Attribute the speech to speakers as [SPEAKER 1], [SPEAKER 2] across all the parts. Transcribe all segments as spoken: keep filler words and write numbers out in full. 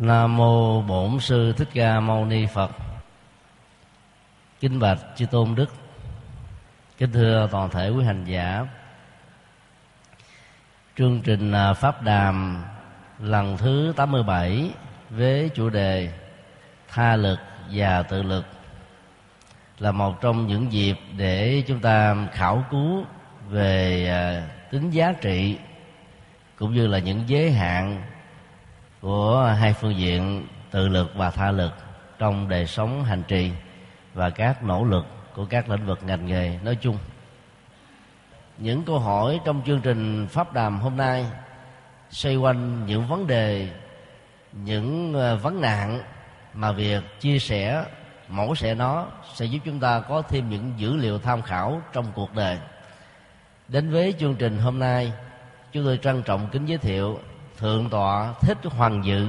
[SPEAKER 1] Nam mô Bổn Sư Thích Ca Mâu Ni Phật. Kính bạch chư tôn đức, kính thưa toàn thể quý hành giả. Chương trình pháp đàm lần thứ tám mươi bảy với chủ đề tha lực và tự lực là một trong những dịp để chúng ta khảo cứu về tính giá trị cũng như là những giới hạn của hai phương diện tự lực và tha lực trong đời sống hành trì và các nỗ lực của các lĩnh vực ngành nghề nói chung. Những câu hỏi trong chương trình pháp đàm hôm nay xoay quanh những vấn đề, những vấn nạn mà việc chia sẻ, mổ xẻ nó sẽ giúp chúng ta có thêm những dữ liệu tham khảo trong cuộc đời. Đến với chương trình hôm nay, chúng tôi trân trọng kính giới thiệu Thượng tọa Thích Hoàng Dự,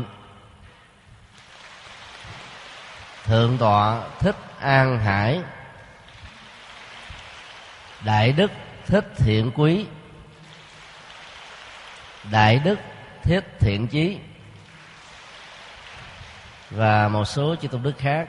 [SPEAKER 1] Thượng tọa Thích An Hải, Đại đức Thích Thiện Quý, Đại đức Thích Thiện Chí và một số chư tôn đức khác.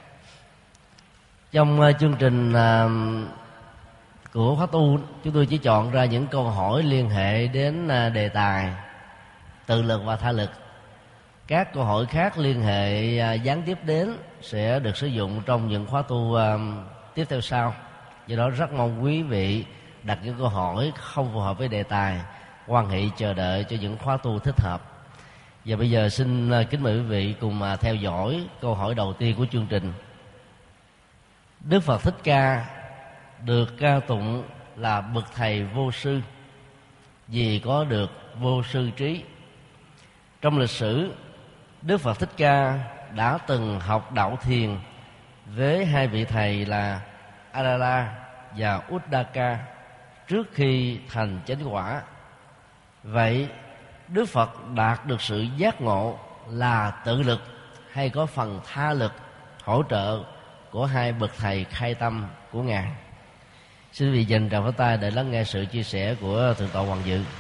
[SPEAKER 1] Trong chương trình của khóa tu, chúng tôi chỉ chọn ra những câu hỏi liên hệ đến đề tài tự lực và tha lực. Các câu hỏi khác liên hệ gián tiếp đến sẽ được sử dụng trong những khóa tu tiếp theo sau. Do đó rất mong quý vị đặt những câu hỏi không phù hợp với đề tài, quan hệ chờ đợi cho những khóa tu thích hợp. Và bây giờ xin kính mời quý vị cùng theo dõi câu hỏi đầu tiên của chương trình. Đức Phật Thích Ca được ca tụng là bậc thầy vô sư vì có được vô sư trí. Trong lịch sử, Đức Phật Thích Ca đã từng học đạo thiền với hai vị thầy là Adala và Uddaka trước khi thành chánh quả. Vậy Đức Phật đạt được sự giác ngộ là tự lực hay có phần tha lực hỗ trợ của hai bậc thầy khai tâm của Ngài? Xin quý vị dành tràng pháo tay để lắng nghe sự chia sẻ của Thượng tọa Hoàng Dự.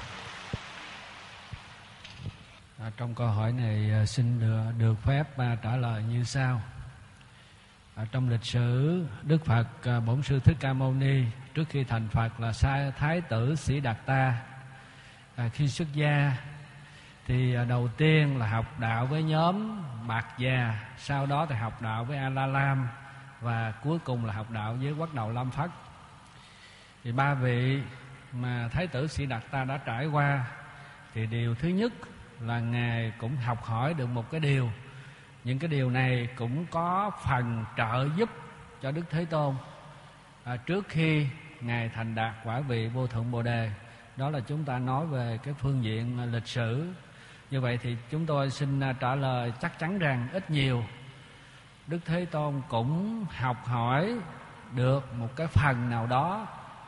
[SPEAKER 2] À, trong câu hỏi này xin được, được phép à, trả lời như sau. À, trong lịch sử, Đức Phật à, Bổn Sư Thích Ca Mâu Ni trước khi thành Phật là Thái tử Sĩ Đạt Ta. À, khi xuất gia thì à, đầu tiên là học đạo với nhóm Bạc Già, sau đó thì học đạo với A La Lam và cuối cùng là học đạo với Quắc Đầu Lam Phất. Thì ba vị mà Thái tử Sĩ Đạt Ta đã trải qua thì điều thứ nhất là Ngài cũng học hỏi được một cái điều. Những cái điều này cũng có phần trợ giúp cho Đức Thế Tôn à, trước khi Ngài thành đạt quả vị vô thượng Bồ Đề. Đó là chúng ta nói về cái phương diện lịch sử. Như vậy thì chúng tôi xin trả lời chắc chắn rằng ít nhiều Đức Thế Tôn cũng học hỏi được một cái phần nào đó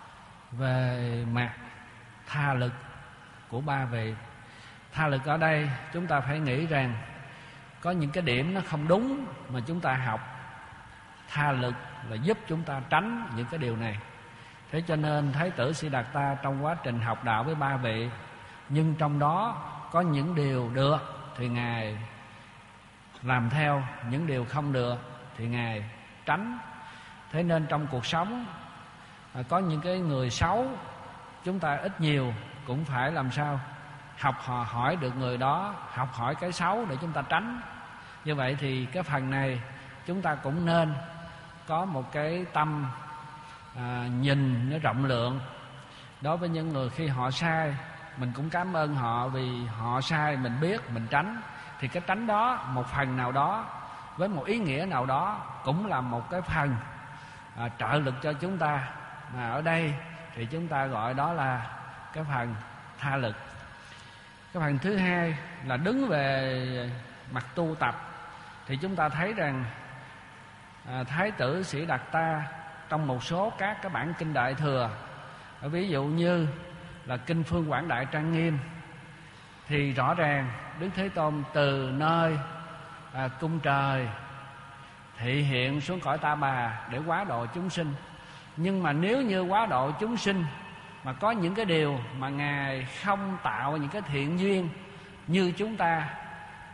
[SPEAKER 2] về mặt tha lực của ba vị. Tha lực ở đây chúng ta phải nghĩ rằng có những cái điểm nó không đúng mà chúng ta học. Tha lực là giúp chúng ta tránh những cái điều này. Thế cho nên Thái tử Sĩ Đạt Ta trong quá trình học đạo với ba vị, nhưng trong đó có những điều được thì Ngài làm theo, những điều không được thì Ngài tránh. Thế nên trong cuộc sống có những cái người xấu, chúng ta ít nhiều cũng phải làm sao học họ hỏi được người đó, học hỏi cái xấu để chúng ta tránh. Như vậy thì cái phần này chúng ta cũng nên có một cái tâm à, nhìn nó rộng lượng. Đối với những người khi họ sai, mình cũng cảm ơn họ vì họ sai, mình biết, mình tránh. Thì cái tránh đó một phần nào đó với một ý nghĩa nào đó cũng là một cái phần à, trợ lực cho chúng ta. Mà ở đây thì chúng ta gọi đó là cái phần tha lực. Cái phần thứ hai là đứng về mặt tu tập thì chúng ta thấy rằng à, Thái tử Sĩ Đạt Ta trong một số các cái bản kinh Đại Thừa, ví dụ như là kinh Phương Quảng Đại Trang Nghiêm, thì rõ ràng Đức Thế Tôn từ nơi à, cung trời thị hiện xuống cõi Ta Bà để hóa độ chúng sinh. Nhưng mà nếu như hóa độ chúng sinh mà có những cái điều mà Ngài không tạo những cái thiện duyên như chúng ta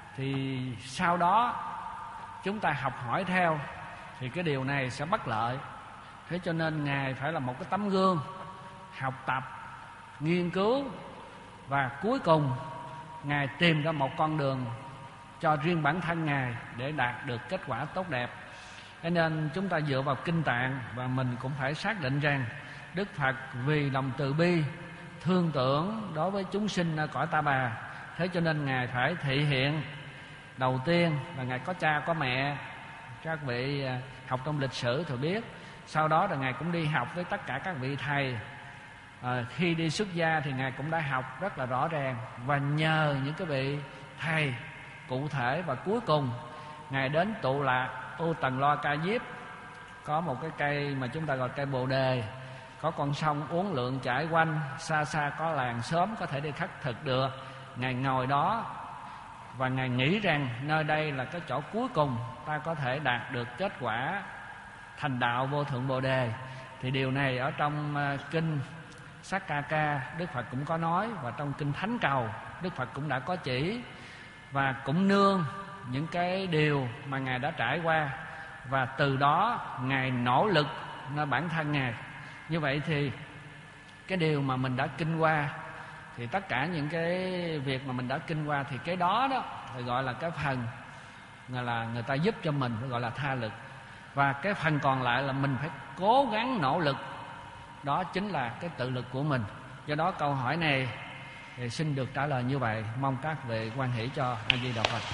[SPEAKER 2] thì sau đó chúng ta học hỏi theo thì cái điều này sẽ bất lợi. Thế cho nên Ngài phải là một cái tấm gương học tập, nghiên cứu, và cuối cùng Ngài tìm ra một con đường cho riêng bản thân Ngài để đạt được kết quả tốt đẹp. Cho nên chúng ta dựa vào Kinh Tạng, và mình cũng phải xác định rằng Đức Phật vì lòng từ bi, thương tưởng đối với chúng sinh ở cõi Ta Bà, thế cho nên Ngài phải thị hiện. Đầu tiên là Ngài có cha có mẹ, các vị học trong lịch sử thì biết. Sau đó là Ngài cũng đi học với tất cả các vị thầy. à, Khi đi xuất gia thì Ngài cũng đã học rất là rõ ràng, và nhờ những cái vị thầy cụ thể. Và cuối cùng Ngài đến Tụ Lạc, Tu Tần Loa Ca Diếp, có một cái cây mà chúng ta gọi cây Bồ Đề, có con sông uốn lượn chảy quanh, xa xa có làng xóm có thể đi khất thực được. Ngài ngồi đó và Ngài nghĩ rằng nơi đây là cái chỗ cuối cùng ta có thể đạt được kết quả thành đạo vô thượng Bồ Đề. Thì điều này ở trong kinh Sắc Ca Ca Đức Phật cũng có nói, và trong kinh Thánh Cầu Đức Phật cũng đã có chỉ, và cũng nương những cái điều mà Ngài đã trải qua, và từ đó Ngài nỗ lực nơi bản thân Ngài. Như vậy thì cái điều mà mình đã kinh qua, thì tất cả những cái việc mà mình đã kinh qua, thì cái đó đó thì gọi là cái phần là người ta giúp cho mình, gọi là tha lực. Và cái phần còn lại là mình phải cố gắng nỗ lực, đó chính là cái tự lực của mình. Do đó câu hỏi này thì xin được trả lời như vậy. Mong các vị hoan hỷ cho. A Di Đà Phật.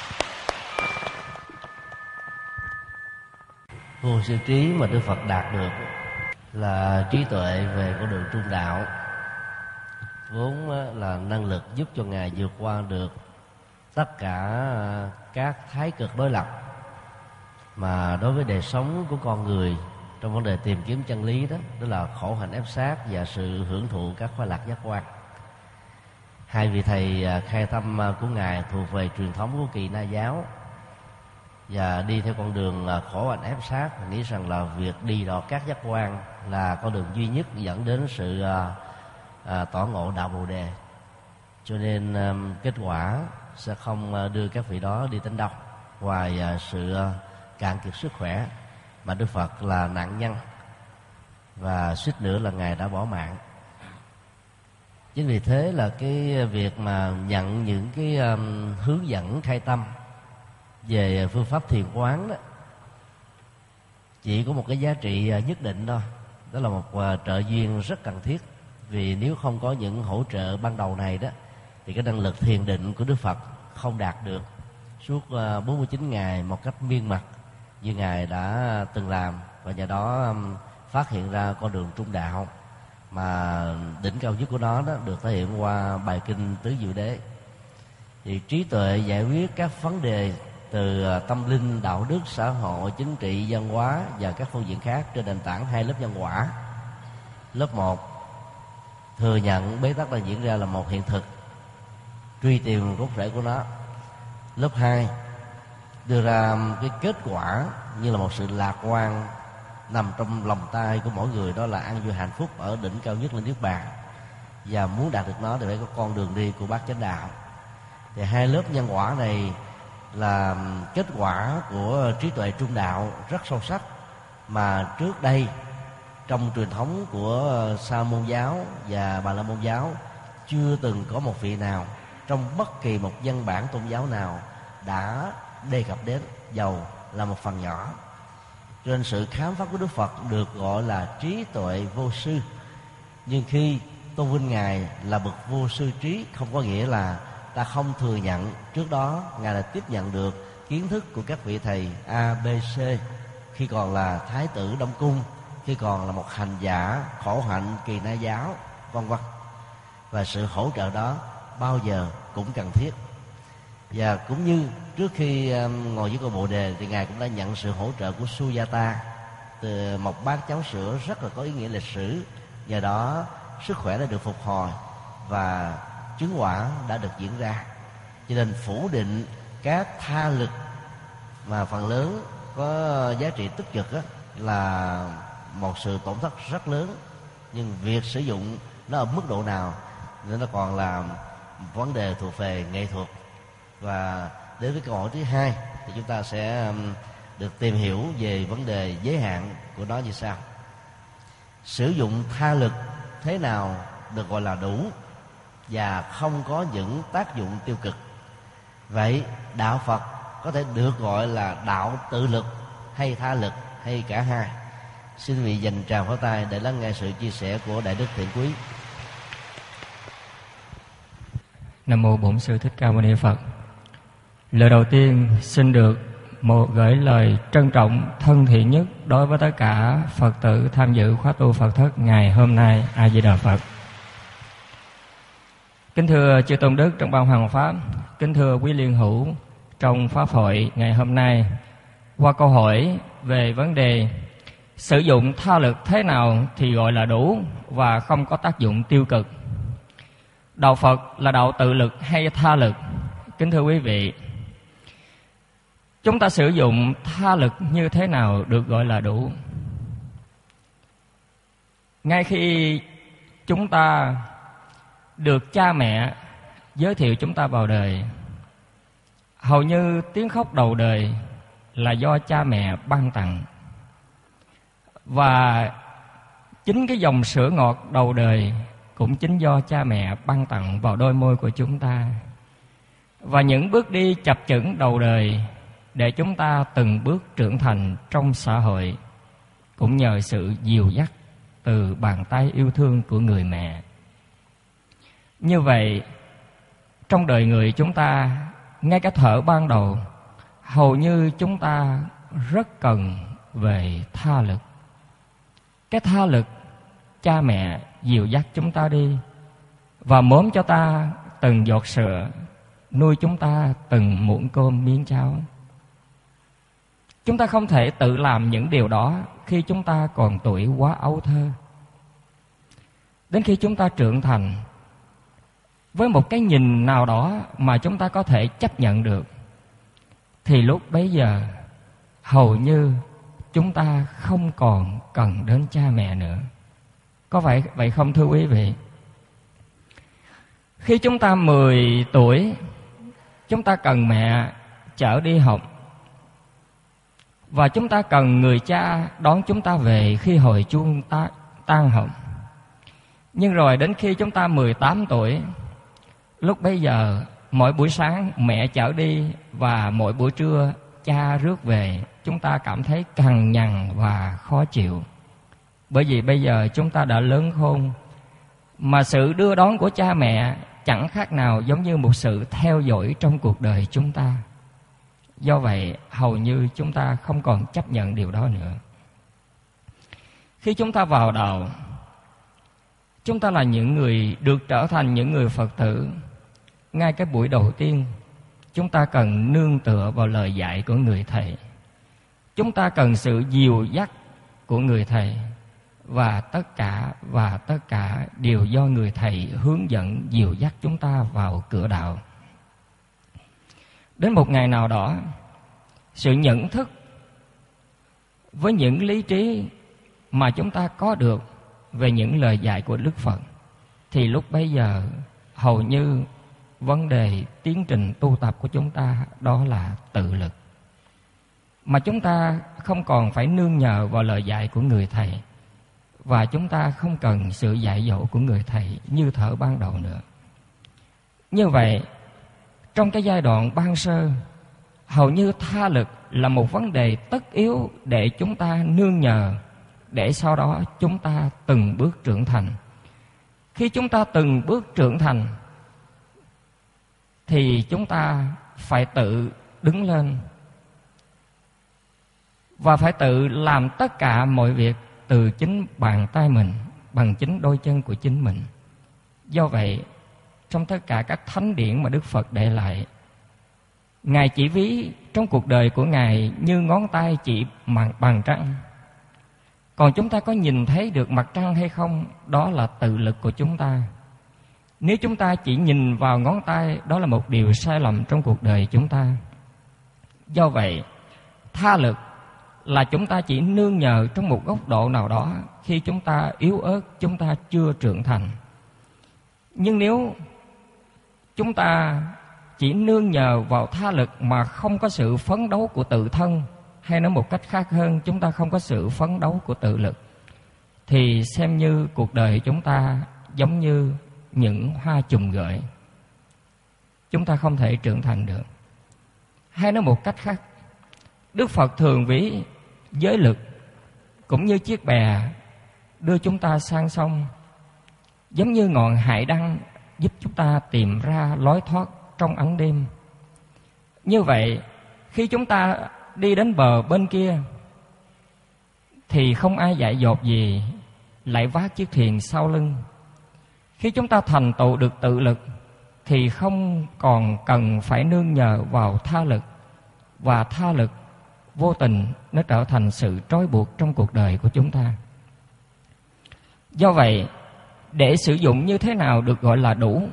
[SPEAKER 1] Vô sư trí mà Đức Phật đạt được là trí tuệ về con đường trung đạo, vốn là năng lực giúp cho Ngài vượt qua được tất cả các thái cực đối lập mà đối với đời sống của con người trong vấn đề tìm kiếm chân lý, đó đó là khổ hạnh ép sát và sự hưởng thụ các khoái lạc giác quan. Hai vị thầy khai tâm của Ngài thuộc về truyền thống của Kỳ Na giáo, và đi theo con đường khổ hạnh ép sát, nghĩ rằng là việc đi đọt các giác quan là con đường duy nhất dẫn đến sự à, à, tỏ ngộ đạo Bồ Đề. Cho nên à, kết quả sẽ không đưa các vị đó đi đến đâu, ngoài à, sự à, cạn kiệt sức khỏe, mà Đức Phật là nạn nhân, và suýt nữa là Ngài đã bỏ mạng. Chính vì thế là cái việc mà nhận những cái um, hướng dẫn khai tâm về phương pháp thiền quán đó chỉ có một cái giá trị nhất định thôi. Đó là một uh, trợ duyên rất cần thiết. Vì nếu không có những hỗ trợ ban đầu này đó, thì cái năng lực thiền định của Đức Phật không đạt được suốt uh, bốn mươi chín ngày một cách miên mật như Ngài đã từng làm, và nhờ đó um, phát hiện ra con đường trung đạo, mà đỉnh cao nhất của nó đó được thể hiện qua bài kinh Tứ Diệu Đế. Thì trí tuệ giải quyết các vấn đề từ tâm linh, đạo đức, xã hội, chính trị, văn hóa và các phương diện khác trên nền tảng hai lớp nhân quả. Lớp một thừa nhận bế tắc đang diễn ra là một hiện thực, truy tìm gốc rễ của nó. Lớp hai đưa ra cái kết quả như là một sự lạc quan nằm trong lòng tay của mỗi người, đó là an vui hạnh phúc ở đỉnh cao nhất là Niết Bàn, và muốn đạt được nó thì phải có con đường đi của bát chánh đạo. Thì hai lớp nhân quả này là kết quả của trí tuệ trung đạo rất sâu sắc, mà trước đây trong truyền thống của Sa môn giáo và Bà la môn giáo chưa từng có một vị nào trong bất kỳ một văn bản tôn giáo nào đã đề cập đến, dầu là một phần nhỏ. Cho nên sự khám phá của Đức Phật được gọi là trí tuệ vô sư. Nhưng khi tôn vinh Ngài là bậc vô sư trí, không có nghĩa là ta không thừa nhận trước đó Ngài đã tiếp nhận được kiến thức của các vị thầy A, B, C khi còn là Thái tử Đông Cung, khi còn là một hành giả khổ hạnh Kỳ Na giáo, vân vân. Và sự hỗ trợ đó bao giờ cũng cần thiết. Và cũng như trước khi um, ngồi dưới cây Bồ Đề thì Ngài cũng đã nhận sự hỗ trợ của Sujata, từ một bát cháo sữa rất là có ý nghĩa lịch sử. Nhờ đó sức khỏe đã được phục hồi và chứng quả đã được diễn ra. Cho nên phủ định các tha lực mà phần lớn có giá trị tích cực đó, là một sự tổn thất rất lớn. Nhưng việc sử dụng nó ở mức độ nào nên nó còn là vấn đề thuộc về nghệ thuật. Và đến với câu hỏi thứ hai thì chúng ta sẽ được tìm hiểu về vấn đề giới hạn của nó như sau: sử dụng tha lực thế nào được gọi là đủ và không có những tác dụng tiêu cực? Vậy đạo Phật có thể được gọi là đạo tự lực hay tha lực hay cả hai? Xin quý vị dành tràng pháo tay để lắng nghe sự chia sẻ của Đại Đức Thiện Quý.
[SPEAKER 3] Nam mô Bổn Sư Thích Ca Mâu Ni Phật. Lời đầu tiên xin được một gửi lời trân trọng thân thiện nhất đối với tất cả Phật tử tham dự khóa tu Phật thất ngày hôm nay. A Di Đà Phật. Kính thưa chư tôn đức trong ban hoàng pháp, kính thưa quý liên hữu trong pháp hội ngày hôm nay, qua câu hỏi về vấn đề sử dụng tha lực thế nào thì gọi là đủ và không có tác dụng tiêu cực, đạo Phật là đạo tự lực hay tha lực? Kính thưa quý vị, chúng ta sử dụng tha lực như thế nào được gọi là đủ? Ngay khi chúng ta được cha mẹ giới thiệu chúng ta vào đời, hầu như tiếng khóc đầu đời là do cha mẹ ban tặng. Và chính cái dòng sữa ngọt đầu đời cũng chính do cha mẹ ban tặng vào đôi môi của chúng ta. Và những bước đi chập chững đầu đời để chúng ta từng bước trưởng thành trong xã hội cũng nhờ sự dìu dắt từ bàn tay yêu thương của người mẹ. Như vậy, trong đời người chúng ta, ngay cả thở ban đầu, hầu như chúng ta rất cần về tha lực. Cái tha lực cha mẹ dìu dắt chúng ta đi và mớm cho ta từng giọt sữa, nuôi chúng ta từng muỗng cơm miếng cháo. Chúng ta không thể tự làm những điều đó khi chúng ta còn tuổi quá ấu thơ. Đến khi chúng ta trưởng thành, với một cái nhìn nào đó mà chúng ta có thể chấp nhận được, thì lúc bấy giờ hầu như chúng ta không còn cần đến cha mẹ nữa. Có phải vậy không thưa quý vị? Khi chúng ta mười tuổi, chúng ta cần mẹ chở đi học, và chúng ta cần người cha đón chúng ta về khi hồi chuông ta, tan học. Nhưng rồi đến khi chúng ta mười tám tuổi, lúc bấy giờ mỗi buổi sáng mẹ chở đi và mỗi buổi trưa cha rước về, chúng ta cảm thấy cằn nhằn và khó chịu. Bởi vì bây giờ chúng ta đã lớn khôn, mà sự đưa đón của cha mẹ chẳng khác nào giống như một sự theo dõi trong cuộc đời chúng ta. Do vậy, hầu như chúng ta không còn chấp nhận điều đó nữa. Khi chúng ta vào đạo, chúng ta là những người được trở thành những người Phật tử. Ngay cái buổi đầu tiên, chúng ta cần nương tựa vào lời dạy của người thầy. Chúng ta cần sự dìu dắt của người thầy. Và tất cả và tất cả đều do người thầy hướng dẫn dìu dắt chúng ta vào cửa đạo. Đến một ngày nào đó, sự nhận thức với những lý trí mà chúng ta có được về những lời dạy của Đức Phật, thì lúc bấy giờ hầu như vấn đề tiến trình tu tập của chúng ta đó là tự lực. Mà chúng ta không còn phải nương nhờ vào lời dạy của người thầy, và chúng ta không cần sự dạy dỗ của người thầy như thở ban đầu nữa. Như vậy, trong cái giai đoạn ban sơ, hầu như tha lực là một vấn đề tất yếu để chúng ta nương nhờ, để sau đó chúng ta từng bước trưởng thành. Khi chúng ta từng bước trưởng thành, thì chúng ta phải tự đứng lên và phải tự làm tất cả mọi việc từ chính bàn tay mình, bằng chính đôi chân của chính mình. Do vậy, trong tất cả các thánh điển mà Đức Phật để lại, Ngài chỉ ví trong cuộc đời của Ngài như ngón tay chỉ bằng trăng. Còn chúng ta có nhìn thấy được mặt trăng hay không, đó là tự lực của chúng ta. Nếu chúng ta chỉ nhìn vào ngón tay, đó là một điều sai lầm trong cuộc đời chúng ta. Do vậy, tha lực là chúng ta chỉ nương nhờ trong một góc độ nào đó khi chúng ta yếu ớt, chúng ta chưa trưởng thành. Nhưng nếu chúng ta chỉ nương nhờ vào tha lực mà không có sự phấn đấu của tự thân, hay nói một cách khác hơn, chúng ta không có sự phấn đấu của tự lực, thì xem như cuộc đời chúng ta giống như những hoa chùm gợi, chúng ta không thể trưởng thành được. Hay nói một cách khác, Đức Phật thường ví giới lực cũng như chiếc bè đưa chúng ta sang sông, giống như ngọn hải đăng giúp chúng ta tìm ra lối thoát trong ắng đêm. Như vậy, khi chúng ta đi đến bờ bên kia thì không ai dạy dột gì lại vác chiếc thuyền sau lưng. Khi chúng ta thành tựu được tự lực thì không còn cần phải nương nhờ vào tha lực, và tha lực vô tình nó trở thành sự trói buộc trong cuộc đời của chúng ta. Do vậy, để sử dụng như thế nào được gọi là đủ,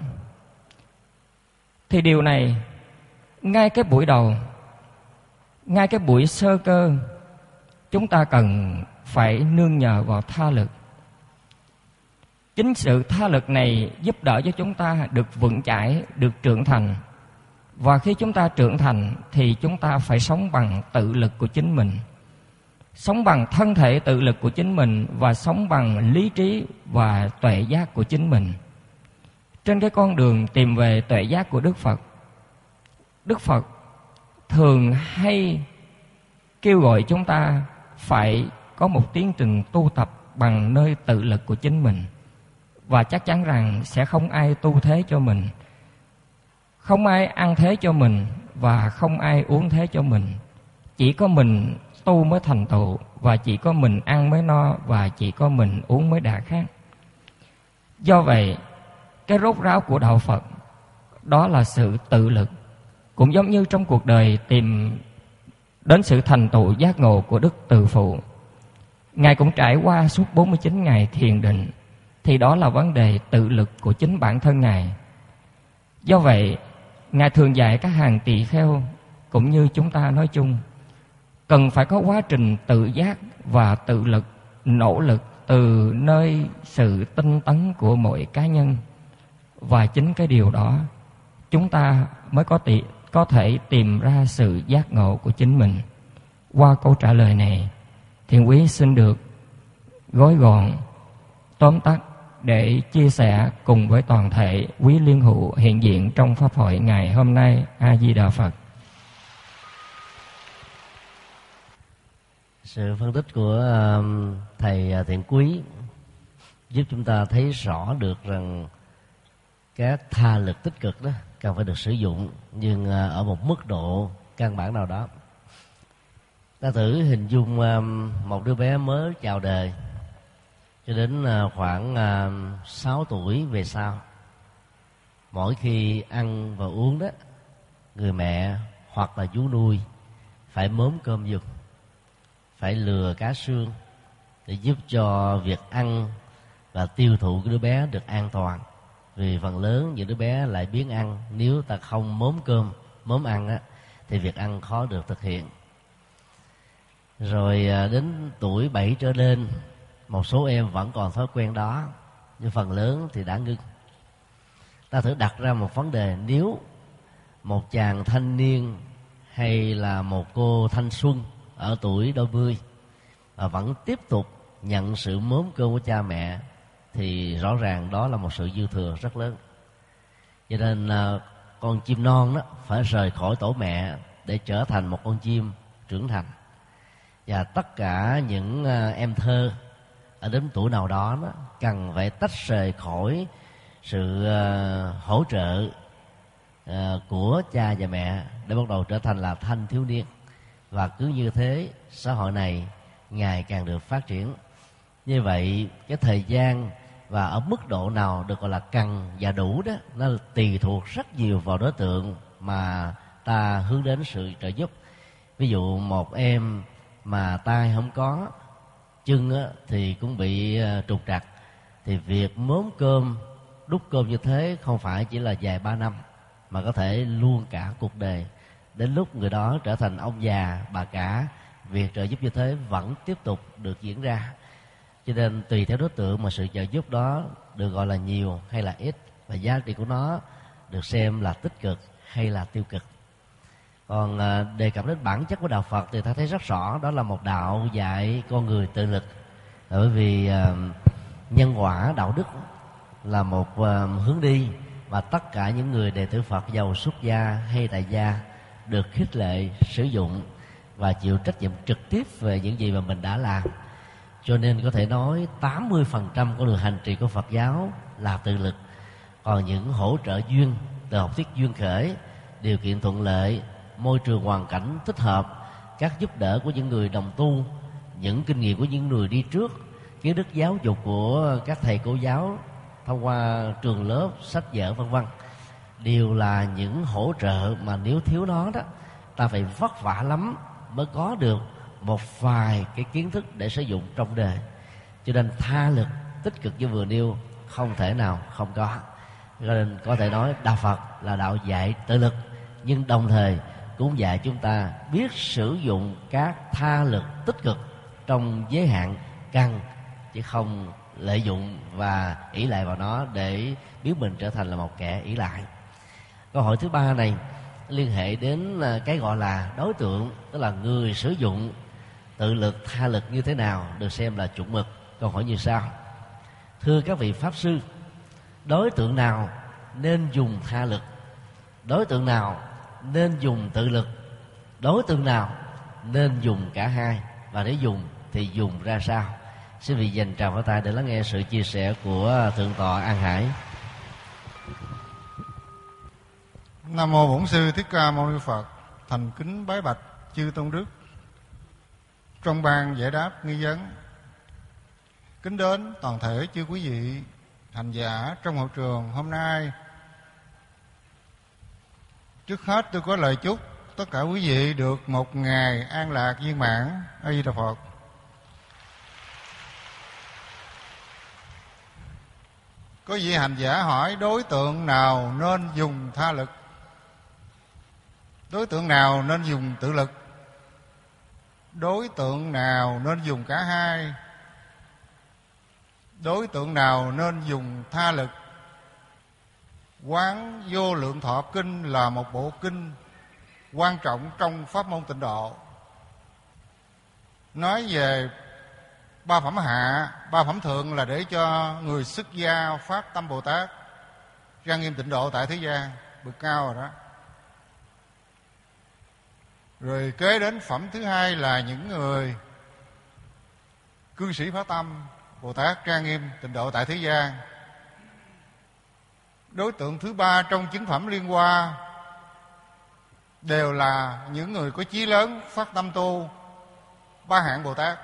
[SPEAKER 3] thì điều này ngay cái buổi đầu, ngay cái buổi sơ cơ, chúng ta cần phải nương nhờ vào tha lực. Chính sự tha lực này giúp đỡ cho chúng ta được vững chãi, được trưởng thành. Và khi chúng ta trưởng thành thì chúng ta phải sống bằng tự lực của chính mình, sống bằng thân thể tự lực của chính mình, và sống bằng lý trí và tuệ giác của chính mình. Trên cái con đường tìm về tuệ giác của Đức Phật, Đức Phật thường hay kêu gọi chúng ta phải có một tiến trình tu tập bằng nơi tự lực của chính mình. Và chắc chắn rằng sẽ không ai tu thế cho mình, không ai ăn thế cho mình, và không ai uống thế cho mình. Chỉ có mình tu mới thành tựu, và chỉ có mình ăn mới no, và chỉ có mình uống mới đã khát. Do vậy, cái rốt ráo của đạo Phật đó là sự tự lực. Cũng giống như trong cuộc đời tìm đến sự thành tựu giác ngộ của Đức Từ Phụ, Ngài cũng trải qua suốt bốn mươi chín ngày thiền định, thì đó là vấn đề tự lực của chính bản thân Ngài. Do vậy, Ngài thường dạy các hàng tỳ kheo cũng như chúng ta nói chung, cần phải có quá trình tự giác và tự lực, nỗ lực từ nơi sự tinh tấn của mỗi cá nhân. Và chính cái điều đó chúng ta mới có, tị, có thể tìm ra sự giác ngộ của chính mình. Qua câu trả lời này, Thiện Quý xin được gói gọn, tóm tắt để chia sẻ cùng với toàn thể quý liên hữu hiện diện trong pháp hội ngày hôm nay. A Di Đà Phật.
[SPEAKER 1] Sự phân tích của thầy Thiện Quý giúp chúng ta thấy rõ được rằng các tha lực tích cực đó cần phải được sử dụng, nhưng ở một mức độ căn bản nào đó. Ta thử hình dung một đứa bé mới chào đời cho đến khoảng sáu tuổi về sau, mỗi khi ăn và uống đó, người mẹ hoặc là vú nuôi phải mớm cơm giùm, phải lừa cá xương để giúp cho việc ăn và tiêu thụ của đứa bé được an toàn. Vì phần lớn những đứa bé lại biến ăn, nếu ta không mớm cơm, mớm ăn á, thì việc ăn khó được thực hiện. Rồi đến tuổi bảy trở lên, một số em vẫn còn thói quen đó, nhưng phần lớn thì đã ngưng. Ta thử đặt ra một vấn đề, nếu một chàng thanh niên hay là một cô thanh xuân ở tuổi đôi mươi và vẫn tiếp tục nhận sự mớm cơm của cha mẹ, thì rõ ràng đó là một sự dư thừa rất lớn. Cho nên con chim non đó phải rời khỏi tổ mẹ để trở thành một con chim trưởng thành. Và tất cả những em thơ ở đến tuổi nào đó, đó cần phải tách rời khỏi sự uh, hỗ trợ uh, của cha và mẹ để bắt đầu trở thành là thanh thiếu niên. Và cứ như thế, xã hội này ngày càng được phát triển. Như vậy, cái thời gian và ở mức độ nào được gọi là cần và đủ đó, nó tùy thuộc rất nhiều vào đối tượng mà ta hướng đến sự trợ giúp. Ví dụ một em mà tay không có, chân á, thì cũng bị uh, trục trặc, thì việc mớm cơm, đút cơm như thế không phải chỉ là vài ba năm, mà có thể luôn cả cuộc đời. Đến lúc người đó trở thành ông già, bà cả, việc trợ giúp như thế vẫn tiếp tục được diễn ra. Cho nên tùy theo đối tượng mà sự trợ giúp đó được gọi là nhiều hay là ít, và giá trị của nó được xem là tích cực hay là tiêu cực. Còn à, đề cập đến bản chất của đạo Phật thì ta thấy rất rõ, đó là một đạo dạy con người tự lực. Bởi vì à, nhân quả đạo đức là một à, hướng đi mà tất cả những người đệ tử Phật giàu xuất gia hay tại gia được khích lệ sử dụng và chịu trách nhiệm trực tiếp về những gì mà mình đã làm. Cho nên có thể nói tám mươi phần trăm của đường hành trì của Phật giáo là tự lực. Còn những hỗ trợ duyên từ học thuyết duyên khởi, điều kiện thuận lợi, môi trường hoàn cảnh thích hợp, các giúp đỡ của những người đồng tu, những kinh nghiệm của những người đi trước, kiến thức giáo dục của các thầy cô giáo thông qua trường lớp, sách vở vân vân, đều là những hỗ trợ mà nếu thiếu nó đó, ta phải vất vả lắm mới có được một vài cái kiến thức để sử dụng trong đời. Cho nên tha lực tích cực như vừa nêu không thể nào không có. Cho nên có thể nói đạo Phật là đạo dạy tự lực, nhưng đồng thời cũng dạy chúng ta biết sử dụng các tha lực tích cực trong giới hạn cần, chứ không lợi dụng và ỷ lại vào nó để biến mình trở thành là một kẻ ỷ lại. Câu hỏi thứ ba này liên hệ đến cái gọi là đối tượng, tức là người sử dụng tự lực tha lực như thế nào được xem là chuẩn mực. Câu hỏi như sau: thưa các vị pháp sư, đối tượng nào nên dùng tha lực, đối tượng nào nên dùng tự lực, đối tượng nào nên dùng cả hai, và nếu dùng thì dùng ra sao? Xin vị dành tràng pháo tay để lắng nghe sự chia sẻ của Thượng tọa An Hải.
[SPEAKER 4] Nam mô Bổn Sư Thích Ca Mâu Ni Phật. Thành kính bái bạch chư tôn đức trong ban giải đáp nghi vấn. Kính đến toàn thể chư quý vị hành giả trong hội trường hôm nay. Trước hết tôi có lời chúc tất cả quý vị được một ngày an lạc viên mãn. A Di Đà Phật. Có vị hành giả hỏi đối tượng nào nên dùng tha lực, đối tượng nào nên dùng tự lực, đối tượng nào nên dùng cả hai, đối tượng nào nên dùng tha lực. Quán Vô Lượng Thọ Kinh là một bộ kinh quan trọng trong pháp môn tịnh độ, nói về ba phẩm hạ, ba phẩm thượng là để cho người xuất gia phát tâm Bồ Tát trang nghiêm tịnh độ tại thế gian bậc cao rồi đó. Rồi kế đến phẩm thứ hai là những người cư sĩ phát tâm Bồ Tát trang nghiêm tịnh độ tại thế gian. Đối tượng thứ ba trong chứng phẩm Liên Hoa đều là những người có chí lớn phát tâm tu ba hạng Bồ Tát.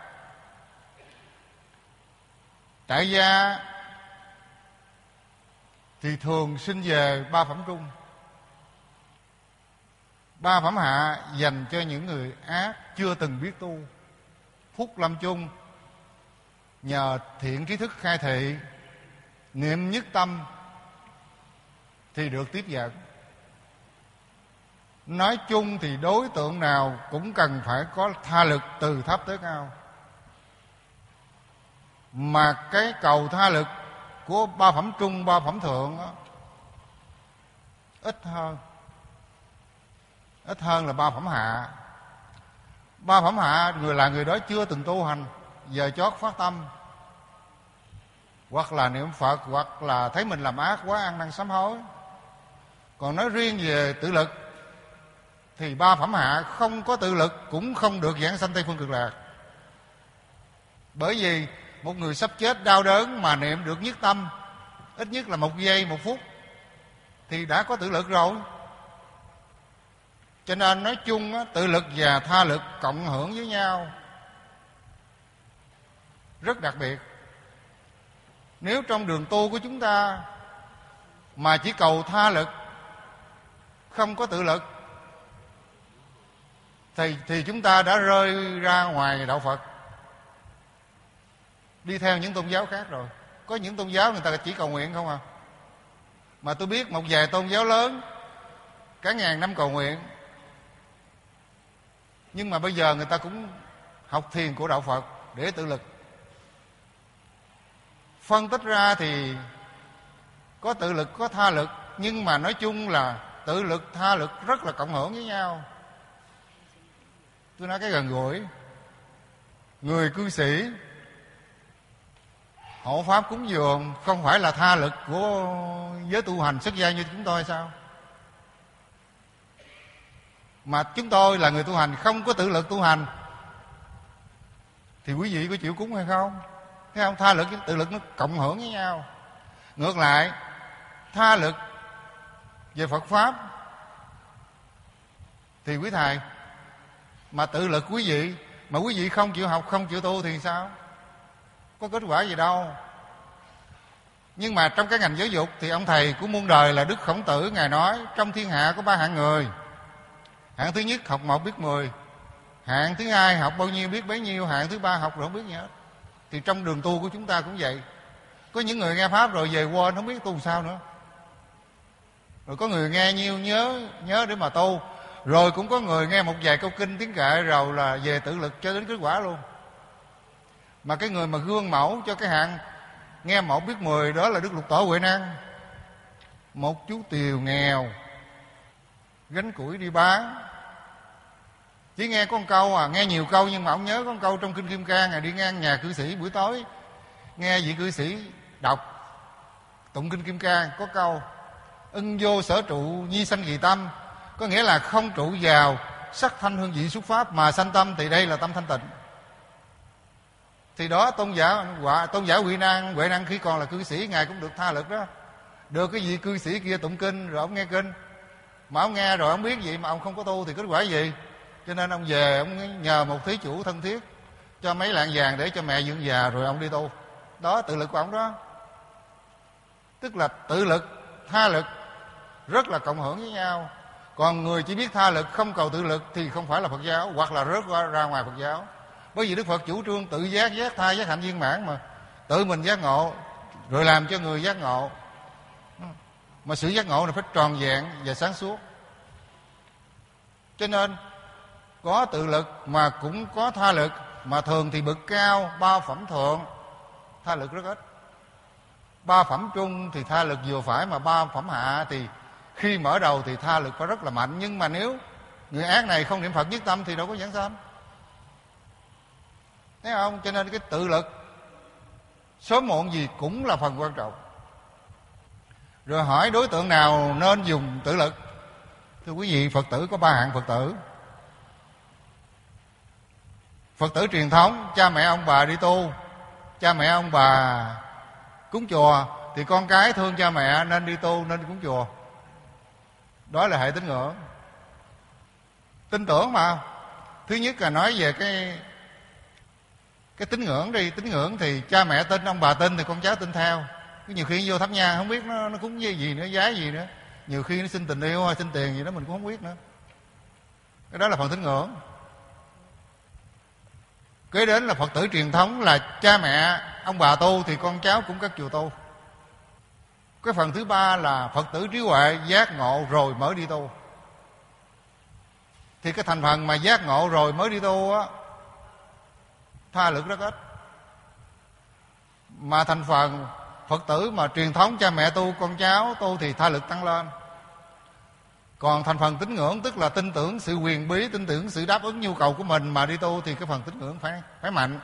[SPEAKER 4] Tại gia thì thường sinh về ba phẩm trung, ba phẩm hạ dành cho những người ác chưa từng biết tu. Phúc lâm chung nhờ thiện trí thức khai thị, niệm nhất tâm thì được tiếp dẫn. Nói chung thì đối tượng nào cũng cần phải có tha lực từ thấp tới cao. Mà cái cầu tha lực của ba phẩm trung, ba phẩm thượng đó, ít hơn Ít hơn là ba phẩm hạ. Ba phẩm hạ người là người đó chưa từng tu hành, giờ chót phát tâm, hoặc là niệm Phật, hoặc là thấy mình làm ác quá ăn năn sám hối. Còn nói riêng về tự lực thì ba phẩm hạ không có tự lực cũng không được giảng sanh Tây Phương Cực Lạc. Bởi vì một người sắp chết đau đớn mà niệm được nhất tâm ít nhất là một giây, một phút thì đã có tự lực rồi. Cho nên nói chung á, tự lực và tha lực cộng hưởng với nhau rất đặc biệt. Nếu trong đường tu của chúng ta mà chỉ cầu tha lực, không có tự lực, thì, thì chúng ta đã rơi ra ngoài đạo Phật, đi theo những tôn giáo khác rồi. Có những tôn giáo người ta chỉ cầu nguyện không à. Mà tôi biết một vài tôn giáo lớn cả ngàn năm cầu nguyện, nhưng mà bây giờ người ta cũng học thiền của đạo Phật để tự lực. Phân tích ra thì có tự lực, có tha lực, nhưng mà nói chung là tự lực tha lực rất là cộng hưởng với nhau. Tôi nói cái gần gũi. Người cư sĩ hộ pháp cúng dường không phải là tha lực của giới tu hành xuất gia như chúng tôi sao? Mà chúng tôi là người tu hành không có tự lực tu hành, thì quý vị có chịu cúng hay không? Thấy không? Tha lực với tự lực nó cộng hưởng với nhau. Ngược lại, tha lực về Phật Pháp thì quý thầy, mà tự lực quý vị mà quý vị không chịu học, không chịu tu thì sao? Có kết quả gì đâu. Nhưng mà trong cái ngành giáo dục thì ông thầy của muôn đời là Đức Khổng Tử, Ngài nói trong thiên hạ có ba hạng người. Hạng thứ nhất học một biết mười, hạng thứ hai học bao nhiêu biết bấy nhiêu, hạng thứ ba học rồi không biết gì hết. Thì trong đường tu của chúng ta cũng vậy. Có những người nghe Pháp rồi về quên không biết tu sao nữa. Rồi có người nghe nhiêu nhớ nhớ để mà tu. Rồi cũng có người nghe một vài câu kinh tiếng kệ rồi là về tự lực cho đến kết quả luôn. Mà cái người mà gương mẫu cho cái hạng nghe một biết mười đó là Đức Lục Tổ Huệ Năng. Một chú tiều nghèo gánh củi đi bán, chỉ nghe có một câu à, nghe nhiều câu nhưng mà ông nhớ có một câu trong Kinh Kim Cang. Ngài đi ngang nhà cư sĩ buổi tối, nghe vị cư sĩ đọc tụng Kinh Kim Cang, có câu ưng vô sở trụ nhi sanh kỳ tâm, có nghĩa là không trụ vào sắc thanh hương vị xuất pháp mà sanh tâm, thì đây là tâm thanh tịnh. Thì đó tôn giả tôn giả Huệ Năng Huệ Năng khi còn là cư sĩ, Ngài cũng được tha lực đó. Được cái vị cư sĩ kia tụng kinh rồi ông nghe kinh, mà ông nghe rồi ông biết gì mà ông không có tu thì kết quả gì? Cho nên ông về ông nhờ một thí chủ thân thiết cho mấy lạng vàng để cho mẹ dưỡng già rồi ông đi tu. Đó tự lực của ông đó. Tức là tự lực tha lực rất là cộng hưởng với nhau. Còn người chỉ biết tha lực không cầu tự lực thì không phải là Phật giáo, hoặc là rớt ra ngoài Phật giáo. Bởi vì Đức Phật chủ trương tự giác, giác tha, giác hạnh viên mãn mà. Tự mình giác ngộ rồi làm cho người giác ngộ. Mà sự giác ngộ này phải tròn vẹn và sáng suốt. Cho nên có tự lực mà cũng có tha lực. Mà thường thì bậc cao ba phẩm thượng tha lực rất ít. Ba phẩm trung thì tha lực vừa phải, mà ba phẩm hạ thì khi mở đầu thì tha lực phải rất là mạnh. Nhưng mà nếu người ác này không niệm Phật nhất tâm thì đâu có giảng sanh. Thấy không? Cho nên cái tự lực sớm muộn gì cũng là phần quan trọng. Rồi hỏi đối tượng nào nên dùng tự lực. Thưa quý vị, Phật tử có ba hạng Phật tử. Phật tử truyền thống, cha mẹ ông bà đi tu, cha mẹ ông bà cúng chùa, thì con cái thương cha mẹ nên đi tu, nên đi cúng chùa. Đó là hệ tín ngưỡng. Tin tưởng mà. Thứ nhất là nói về cái cái tín ngưỡng đi. Tín ngưỡng thì cha mẹ tin, ông bà tin thì con cháu tin theo. Nhiều khi vô thắp nhang không biết nó, nó cúng với gì nữa, giái gì nữa. Nhiều khi nó xin tình yêu hay xin tiền gì đó mình cũng không biết nữa. Cái đó là phần tín ngưỡng. Kế đến là Phật tử truyền thống, là cha mẹ ông bà tu thì con cháu cũng các chùa tu. Cái phần thứ ba là Phật tử trí huệ, giác ngộ rồi mới đi tu. Thì cái thành phần mà giác ngộ rồi mới đi tu á, tha lực rất ít. Mà thành phần Phật tử mà truyền thống cha mẹ tu, con cháu tu thì tha lực tăng lên. Còn thành phần tín ngưỡng, tức là tin tưởng sự quyền bí, tin tưởng sự đáp ứng nhu cầu của mình mà đi tu, thì cái phần tín ngưỡng phải phải mạnh.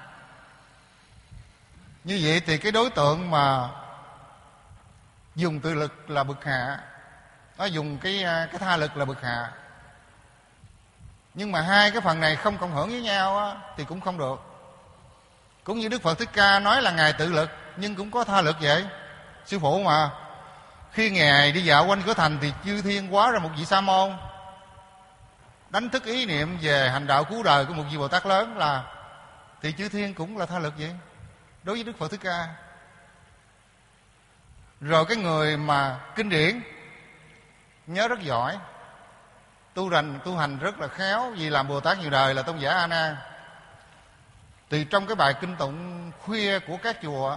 [SPEAKER 4] Như vậy thì cái đối tượng mà dùng tự lực là bậc hạ, nó dùng cái cái tha lực là bậc hạ. Nhưng mà hai cái phần này không cộng hưởng với nhau á, thì cũng không được. Cũng như Đức Phật Thích Ca nói là Ngài tự lực nhưng cũng có tha lực vậy. Sư phụ mà, khi Ngài đi dạo quanh cửa thành thì chư thiên hóa ra một vị Sa môn, đánh thức ý niệm về hành đạo cứu đời của một vị Bồ Tát lớn, là thì chư thiên cũng là tha lực vậy đối với Đức Phật Thích Ca. Rồi cái người mà kinh điển nhớ rất giỏi, tu hành tu hành rất là khéo, vì làm Bồ Tát nhiều đời, là Tôn giả A Nan. Thì trong cái bài kinh tụng khuya của các chùa,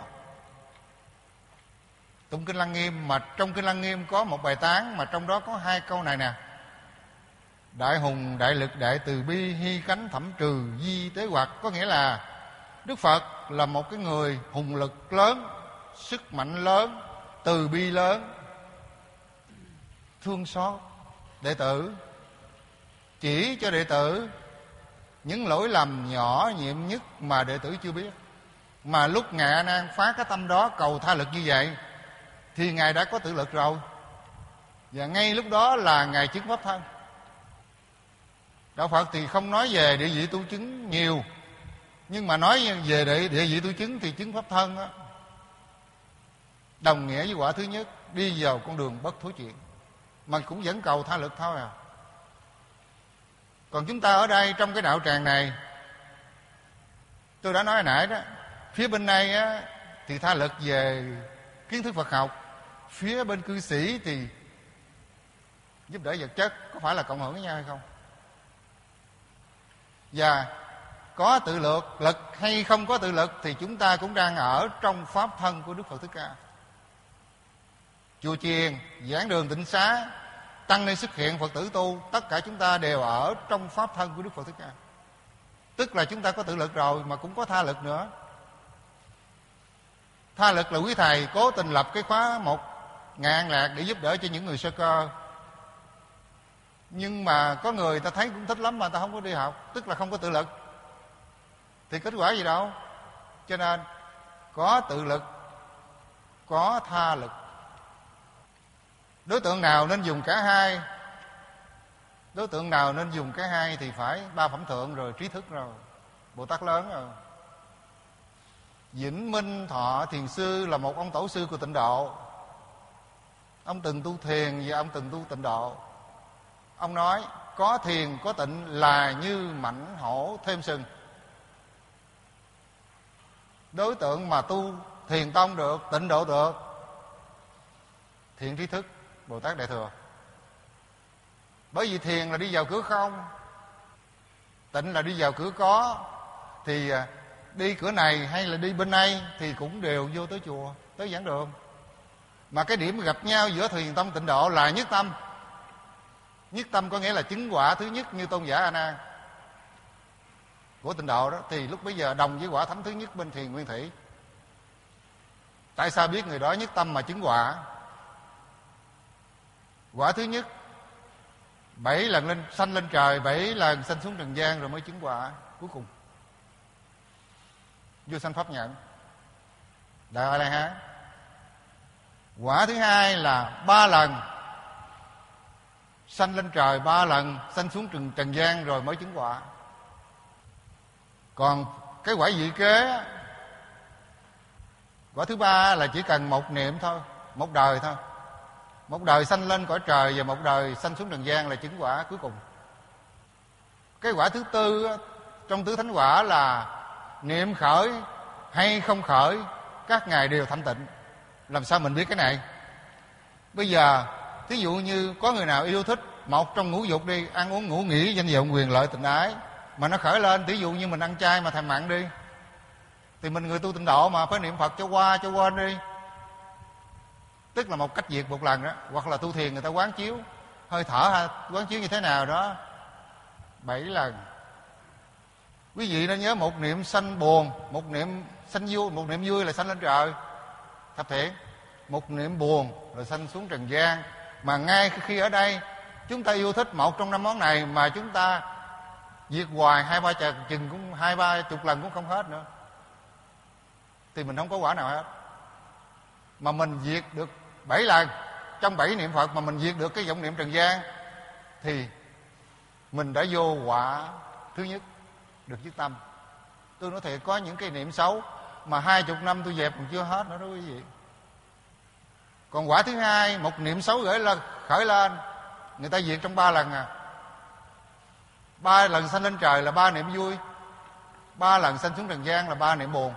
[SPEAKER 4] tụng kinh Lăng Nghiêm, mà trong kinh Lăng Nghiêm có một bài tán mà trong đó có hai câu này nè: đại hùng đại lực đại từ bi, hy cánh thẩm trừ di tế hoặc. Có nghĩa là Đức Phật là một cái người hùng lực lớn, sức mạnh lớn, từ bi lớn, thương xót, đệ tử, chỉ cho đệ tử những lỗi lầm nhỏ nhiệm nhất mà đệ tử chưa biết. Mà lúc Ngài A Nan phá cái tâm đó cầu tha lực như vậy thì Ngài đã có tự lực rồi. Và ngay lúc đó là Ngài chứng pháp thân. Đạo Phật thì không nói về địa vị tu chứng nhiều, nhưng mà nói về địa, địa vị tu chứng thì chứng pháp thân đó, đồng nghĩa với quả thứ nhất, đi vào con đường bất thối chuyện, mà cũng vẫn cầu tha lực thôi à. Còn chúng ta ở đây trong cái đạo tràng này, tôi đã nói hồi nãy đó, phía bên này á, thì tha lực về kiến thức Phật học, phía bên cư sĩ thì giúp đỡ vật chất. Có phải là cộng hưởng với nhau hay không? Và có tự lực lực hay không có tự lực thì chúng ta cũng đang ở trong pháp thân của Đức Phật Thích Ca. Chùa chiền, giảng đường tịnh xá, tăng ni xuất hiện, Phật tử tu, tất cả chúng ta đều ở trong pháp thân của Đức Phật Thích Ca. Tức là chúng ta có tự lực rồi mà cũng có tha lực nữa. Tha lực là quý thầy cố tình lập cái khóa một ngàn lạc để giúp đỡ cho những người sơ cơ. Nhưng mà có người ta thấy cũng thích lắm mà ta không có đi học, tức là không có tự lực. Thì kết quả gì đâu. Cho nên có tự lực, có tha lực. Đối tượng nào nên dùng cả hai? Đối tượng nào nên dùng cả hai thì phải ba phẩm thượng rồi, trí thức rồi, Bồ Tát lớn rồi. Vĩnh Minh Thọ Thiền Sư là một ông tổ sư của tịnh độ. Ông từng tu thiền và ông từng tu tịnh độ. Ông nói có thiền có tịnh là như mãnh hổ thêm sừng. Đối tượng mà tu thiền tông được, tịnh độ được, thiện trí thức, Bồ Tát Đại Thừa. Bởi vì thiền là đi vào cửa không, tịnh là đi vào cửa có. Thì đi cửa này hay là đi bên này thì cũng đều vô tới chùa, tới giảng đường. Mà cái điểm gặp nhau giữa thiền tông tịnh độ là nhất tâm. Nhất tâm có nghĩa là chứng quả thứ nhất như tôn giả A Nan của tịnh độ đó, thì lúc bấy giờ đồng với quả thánh thứ nhất bên thiền nguyên thủy. Tại sao biết người đó nhất tâm mà chứng quả? Quả thứ nhất bảy lần lên sanh lên trời, bảy lần sanh xuống trần gian rồi mới chứng quả cuối cùng vô sanh pháp nhận Đại A La Hán. Quả thứ hai là ba lần sanh lên trời, ba lần sanh xuống trần, trần gian rồi mới chứng quả. Còn cái quả vị kế, quả thứ ba là chỉ cần một niệm thôi, một đời thôi. Một đời sanh lên cõi trời và một đời sanh xuống trần gian là chứng quả cuối cùng. Cái quả thứ tư trong tứ thánh quả là niệm khởi hay không khởi, các ngài đều thanh tịnh. Làm sao mình biết cái này? Bây giờ thí dụ như có người nào yêu thích một trong ngũ dục đi, ăn uống ngủ nghỉ, danh vọng quyền lợi tình ái, mà nó khởi lên, thí dụ như mình ăn chay mà thèm mặn đi, thì mình người tu tịnh độ mà phải niệm Phật cho qua cho quên đi. Tức là một cách diệt một lần đó. Hoặc là tu thiền người ta quán chiếu hơi thở ha, quán chiếu như thế nào đó bảy lần. Quý vị nên nhớ một niệm sanh buồn, một niệm sanh vui, một niệm vui là sanh lên trời thập thiện, một niệm buồn rồi sanh xuống trần gian. Mà ngay khi ở đây chúng ta yêu thích một trong năm món này mà chúng ta diệt hoài hai ba chừng cũng hai ba chục lần cũng không hết nữa, thì mình không có quả nào hết. Mà mình diệt được bảy lần trong bảy niệm Phật, mà mình diệt được cái vọng niệm trần gian, thì mình đã vô quả thứ nhất, được dứt tâm. Tôi nói thiệt, có những cái niệm xấu mà hai chục năm tôi dẹp còn chưa hết nữa đó quý vị. Còn quả thứ hai, một niệm xấu gửi lên, khởi lên, người ta diệt trong ba lần à. Ba lần sanh lên trời là ba niệm vui, ba lần sanh xuống trần gian là ba niệm buồn.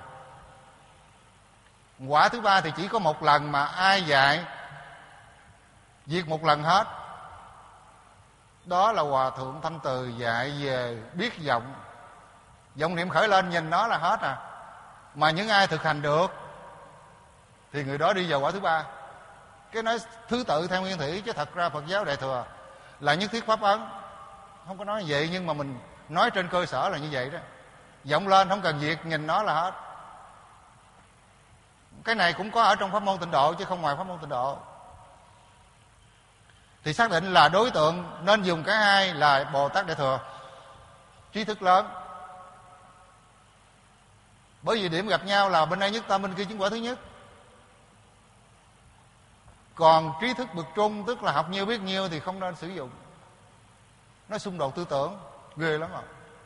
[SPEAKER 4] Quả thứ ba thì chỉ có một lần mà ai dạy diệt một lần hết. Đó là Hòa Thượng Thanh Từ dạy về biết vọng. Vọng niệm khởi lên nhìn nó là hết à. Mà những ai thực hành được thì người đó đi vào quả thứ ba. Cái nói thứ tự theo nguyên thủy, chứ thật ra Phật giáo Đại Thừa là nhất thiết pháp ấn. Không có nói như vậy, nhưng mà mình nói trên cơ sở là như vậy đó. Vọng lên không cần diệt, nhìn nó là hết. Cái này cũng có ở trong pháp môn tịnh độ chứ không ngoài pháp môn tịnh độ. thì xác định là đối tượng nên dùng cả hai là Bồ Tát Đại Thừa, trí thức lớn. Bởi vì điểm gặp nhau là bên đây nhất tâm, bên kia chứng quả thứ nhất. Còn trí thức bậc trung, tức là học nhiêu biết nhiêu, thì không nên sử dụng. Nó xung đột tư tưởng, ghê lắm rồi.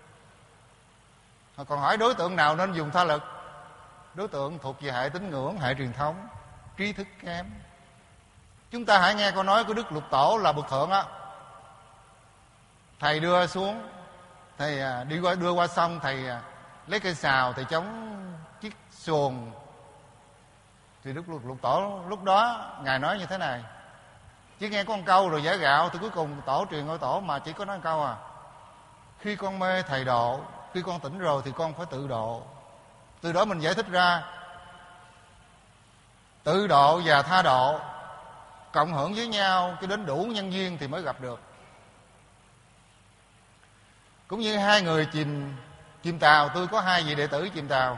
[SPEAKER 4] Còn hỏi đối tượng nào nên dùng tha lực? Đối tượng thuộc về hệ tín ngưỡng, hệ truyền thống, trí thức kém. Chúng ta hãy nghe câu nói của Đức Lục Tổ là bậc thượng á. Thầy đưa xuống, thầy đi qua đưa qua sông, thầy lấy cây sào, thầy chống chiếc xuồng. Thì Đức Lục Tổ lúc đó ngài nói như thế này: chỉ nghe có một câu rồi giải gạo. Thì cuối cùng tổ truyền ngôi tổ mà chỉ có nói một câu à: khi con mê thầy độ, khi con tỉnh rồi thì con phải tự độ. Từ đó mình giải thích ra tự độ và tha độ cộng hưởng với nhau, cái đến đủ nhân duyên thì mới gặp được. Cũng như hai người chìm chìm tàu. Tôi có hai vị đệ tử chìm tàu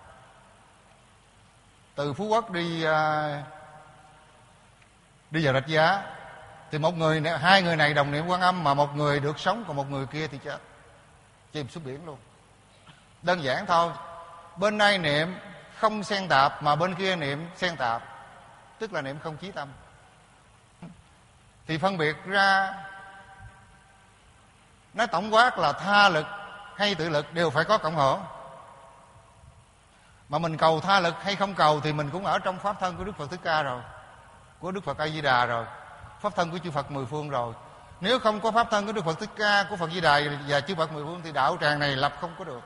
[SPEAKER 4] từ Phú Quốc đi đi vào Rạch Giá. Thì một người, hai người này đồng niệm Quan Âm, mà một người được sống, còn một người kia thì chết, chìm xuống biển luôn. Đơn giản thôi. Bên này niệm không xen tạp, mà bên kia niệm xen tạp, tức là niệm không chí tâm. Thì phân biệt ra, nói tổng quát là tha lực hay tự lực đều phải có cộng hưởng. Mà mình cầu tha lực hay không cầu thì mình cũng ở trong pháp thân của Đức Phật Thích Ca rồi, của Đức Phật A Di Đà rồi, pháp thân của chư Phật mười phương rồi. Nếu không có pháp thân của Đức Phật Thích Ca, của Phật Di Đà và chư Phật mười phương thì đạo tràng này lập không có được.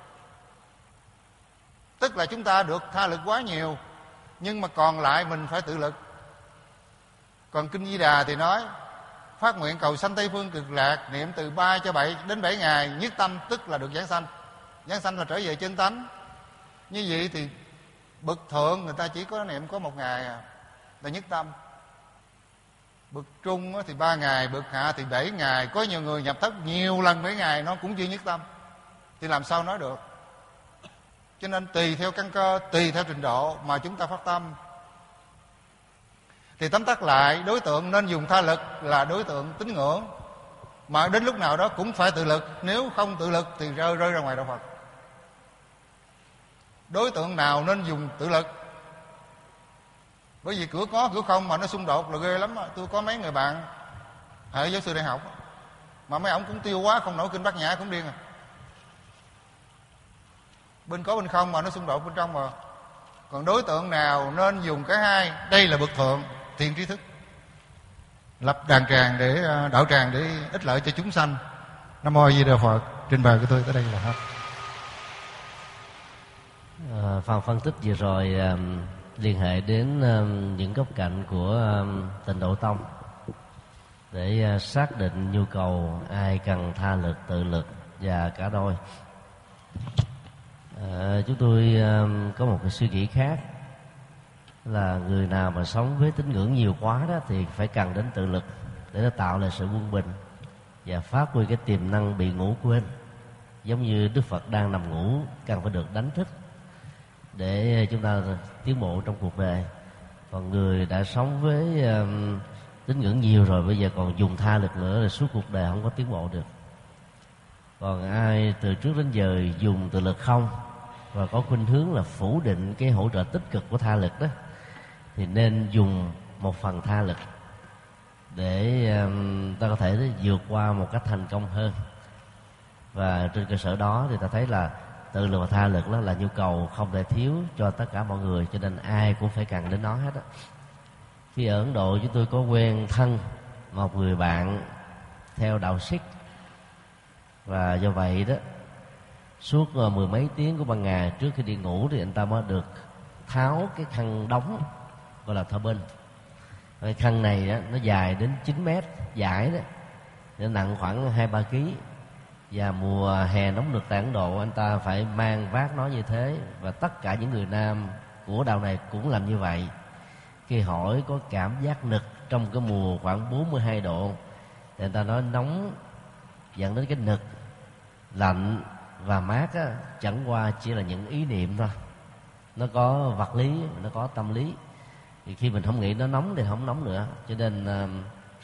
[SPEAKER 4] Tức là chúng ta được tha lực quá nhiều, nhưng mà còn lại mình phải tự lực. Còn Kinh Di Đà thì nói phát nguyện cầu sanh Tây Phương Cực Lạc, niệm từ ba cho bảy đến bảy ngày nhất tâm, tức là được giảng sanh. Giảng sanh là trở về chân tánh. Như vậy thì bậc thượng người ta chỉ có niệm có một ngày à, là nhất tâm. Bậc trung thì ba ngày, bậc hạ thì bảy ngày. Có nhiều người nhập thất nhiều lần bảy ngày nó cũng chưa nhất tâm, thì làm sao nói được. Cho nên tùy theo căn cơ, tùy theo trình độ mà chúng ta phát tâm. Thì tóm tắt lại, đối tượng nên dùng tha lực là đối tượng tín ngưỡng, mà đến lúc nào đó cũng phải tự lực. Nếu không tự lực thì rơi rơi ra ngoài đạo Phật. Đối tượng nào nên dùng tự lực? Bởi vì cửa có cửa không mà nó xung đột là ghê lắm. Tôi có mấy người bạn hệ giáo sư đại học, mà mấy ông cũng tiêu quá, không nổi kinh Bát Nhã cũng điên à. Bên có bên không mà nó xung đột bên trong mà. Còn đối tượng nào nên dùng cả hai? Đây là bậc thượng, thiện trí thức, lập đàn tràng để đạo tràng để ích lợi cho chúng sanh. Nam mô A Di Đà Phật. Trình bày của tôi tới đây là hết.
[SPEAKER 1] À, phần phân tích vừa rồi à, liên hệ đến à, những góc cạnh của à, Tịnh Độ Tông để à, xác định nhu cầu ai cần tha lực, tự lực và cả đôi. À, chúng tôi à, có một cái suy nghĩ khác là người nào mà sống với tín ngưỡng nhiều quá đó thì phải cần đến tự lực để nó tạo lại sự quân bình và phát huy cái tiềm năng bị ngủ quên. Giống như Đức Phật đang nằm ngủ, cần phải được đánh thức để chúng ta tiến bộ trong cuộc đời. Còn người đã sống với um, tín ngưỡng nhiều rồi, bây giờ còn dùng tha lực nữa là suốt cuộc đời không có tiến bộ được. Còn ai từ trước đến giờ dùng tự lực không và có khuynh hướng là phủ định cái hỗ trợ tích cực của tha lực đó, thì nên dùng một phần tha lực để um, ta có thể vượt qua một cách thành công hơn. Và trên cơ sở đó thì ta thấy là tự lực và tha lực đó là nhu cầu không thể thiếu cho tất cả mọi người, cho nên ai cũng phải cần đến nó hết á. Khi ở Ấn Độ chúng tôi có quen thân một người bạn theo đạo Sikh, và do vậy đó suốt mười mấy tiếng của ban ngày trước khi đi ngủ thì anh ta mới được tháo cái khăn đóng gọi là thơ bên. Cái khăn này đó, nó dài đến chín mét dài đó, nó nặng khoảng hai ba ký. Và mùa hè nóng nực tại Ấn Độ anh ta phải mang vác nó như thế. Và tất cả những người nam của đạo này cũng làm như vậy. Khi hỏi có cảm giác nực trong cái mùa khoảng bốn mươi hai độ thì anh ta nói nóng dẫn đến cái nực, lạnh và mát á, chẳng qua chỉ là những ý niệm thôi. Nó có vật lý, nó có tâm lý. Thì khi mình không nghĩ nó nóng thì không nóng nữa. Cho nên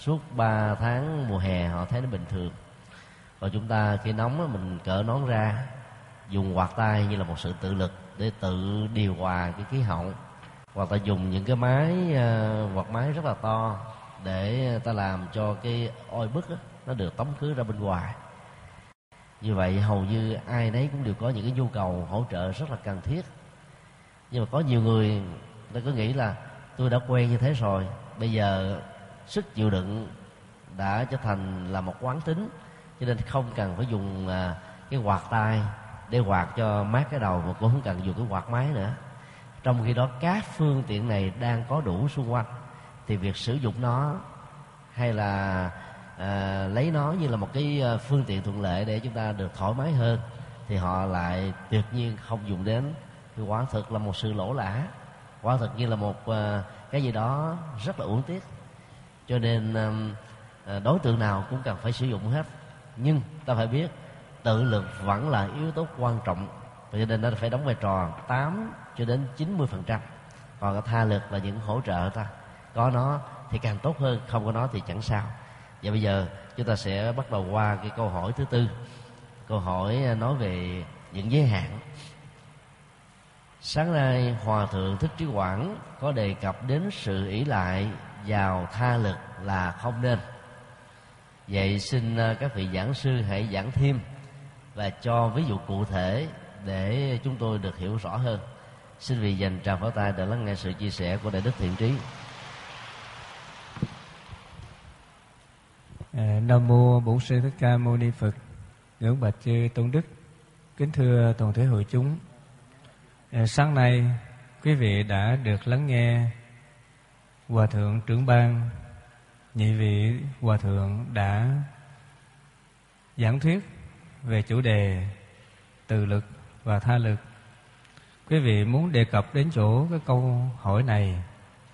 [SPEAKER 1] suốt ba tháng mùa hè họ thấy nó bình thường. Còn chúng ta khi nóng mình cởi nón ra, dùng quạt tay như là một sự tự lực để tự điều hòa cái khí hậu, hoặc ta dùng những cái máy quạt máy rất là to để ta làm cho cái oi bức đó, nó được tống khứ ra bên ngoài. Như vậy hầu như ai nấy cũng đều có những cái nhu cầu hỗ trợ rất là cần thiết. Nhưng mà có nhiều người ta cứ nghĩ là tôi đã quen như thế rồi, bây giờ sức chịu đựng đã trở thành là một quán tính, cho nên không cần phải dùng cái quạt tay để quạt cho mát cái đầu, mà cũng không cần dùng cái quạt máy nữa. Trong khi đó các phương tiện này đang có đủ xung quanh, thì việc sử dụng nó hay là à, lấy nó như là một cái phương tiện thuận lợi để chúng ta được thoải mái hơn, thì họ lại tuyệt nhiên không dùng đến. Thì quả thực là một sự lỗ lã, quả thực như là một à, cái gì đó rất là uổng tiếc. Cho nên à, đối tượng nào cũng cần phải sử dụng hết, nhưng ta phải biết tự lực vẫn là yếu tố quan trọng, cho nên nó phải đóng vai trò tám cho đến chín mươi phần trăm. Còn cái tha lực là những hỗ trợ ta, có nó thì càng tốt hơn, không có nó thì chẳng sao. Và bây giờ chúng ta sẽ bắt đầu qua cái câu hỏi thứ tư. Câu hỏi nói về những giới hạn. Sáng nay Hòa Thượng Thích Trí Quảng có đề cập đến sự ỷ lại vào tha lực là không nên. Vậy xin các vị giảng sư hãy giảng thêm và cho ví dụ cụ thể để chúng tôi được hiểu rõ hơn. Xin vị dành tràng pháo tay để lắng nghe sự chia sẻ của Đại Đức Thiện Trí.
[SPEAKER 5] À, Nam mô Bổn Sư Thích Ca Mâu Ni Phật. Ngưỡng bạch chư tôn đức, kính thưa toàn thể hội chúng. À, sáng nay quý vị đã được lắng nghe Hòa Thượng Trưởng Ban, nhị vị Hòa Thượng đã giảng thuyết về chủ đề từ lực và tha lực. Quý vị muốn đề cập đến chỗ cái câu hỏi này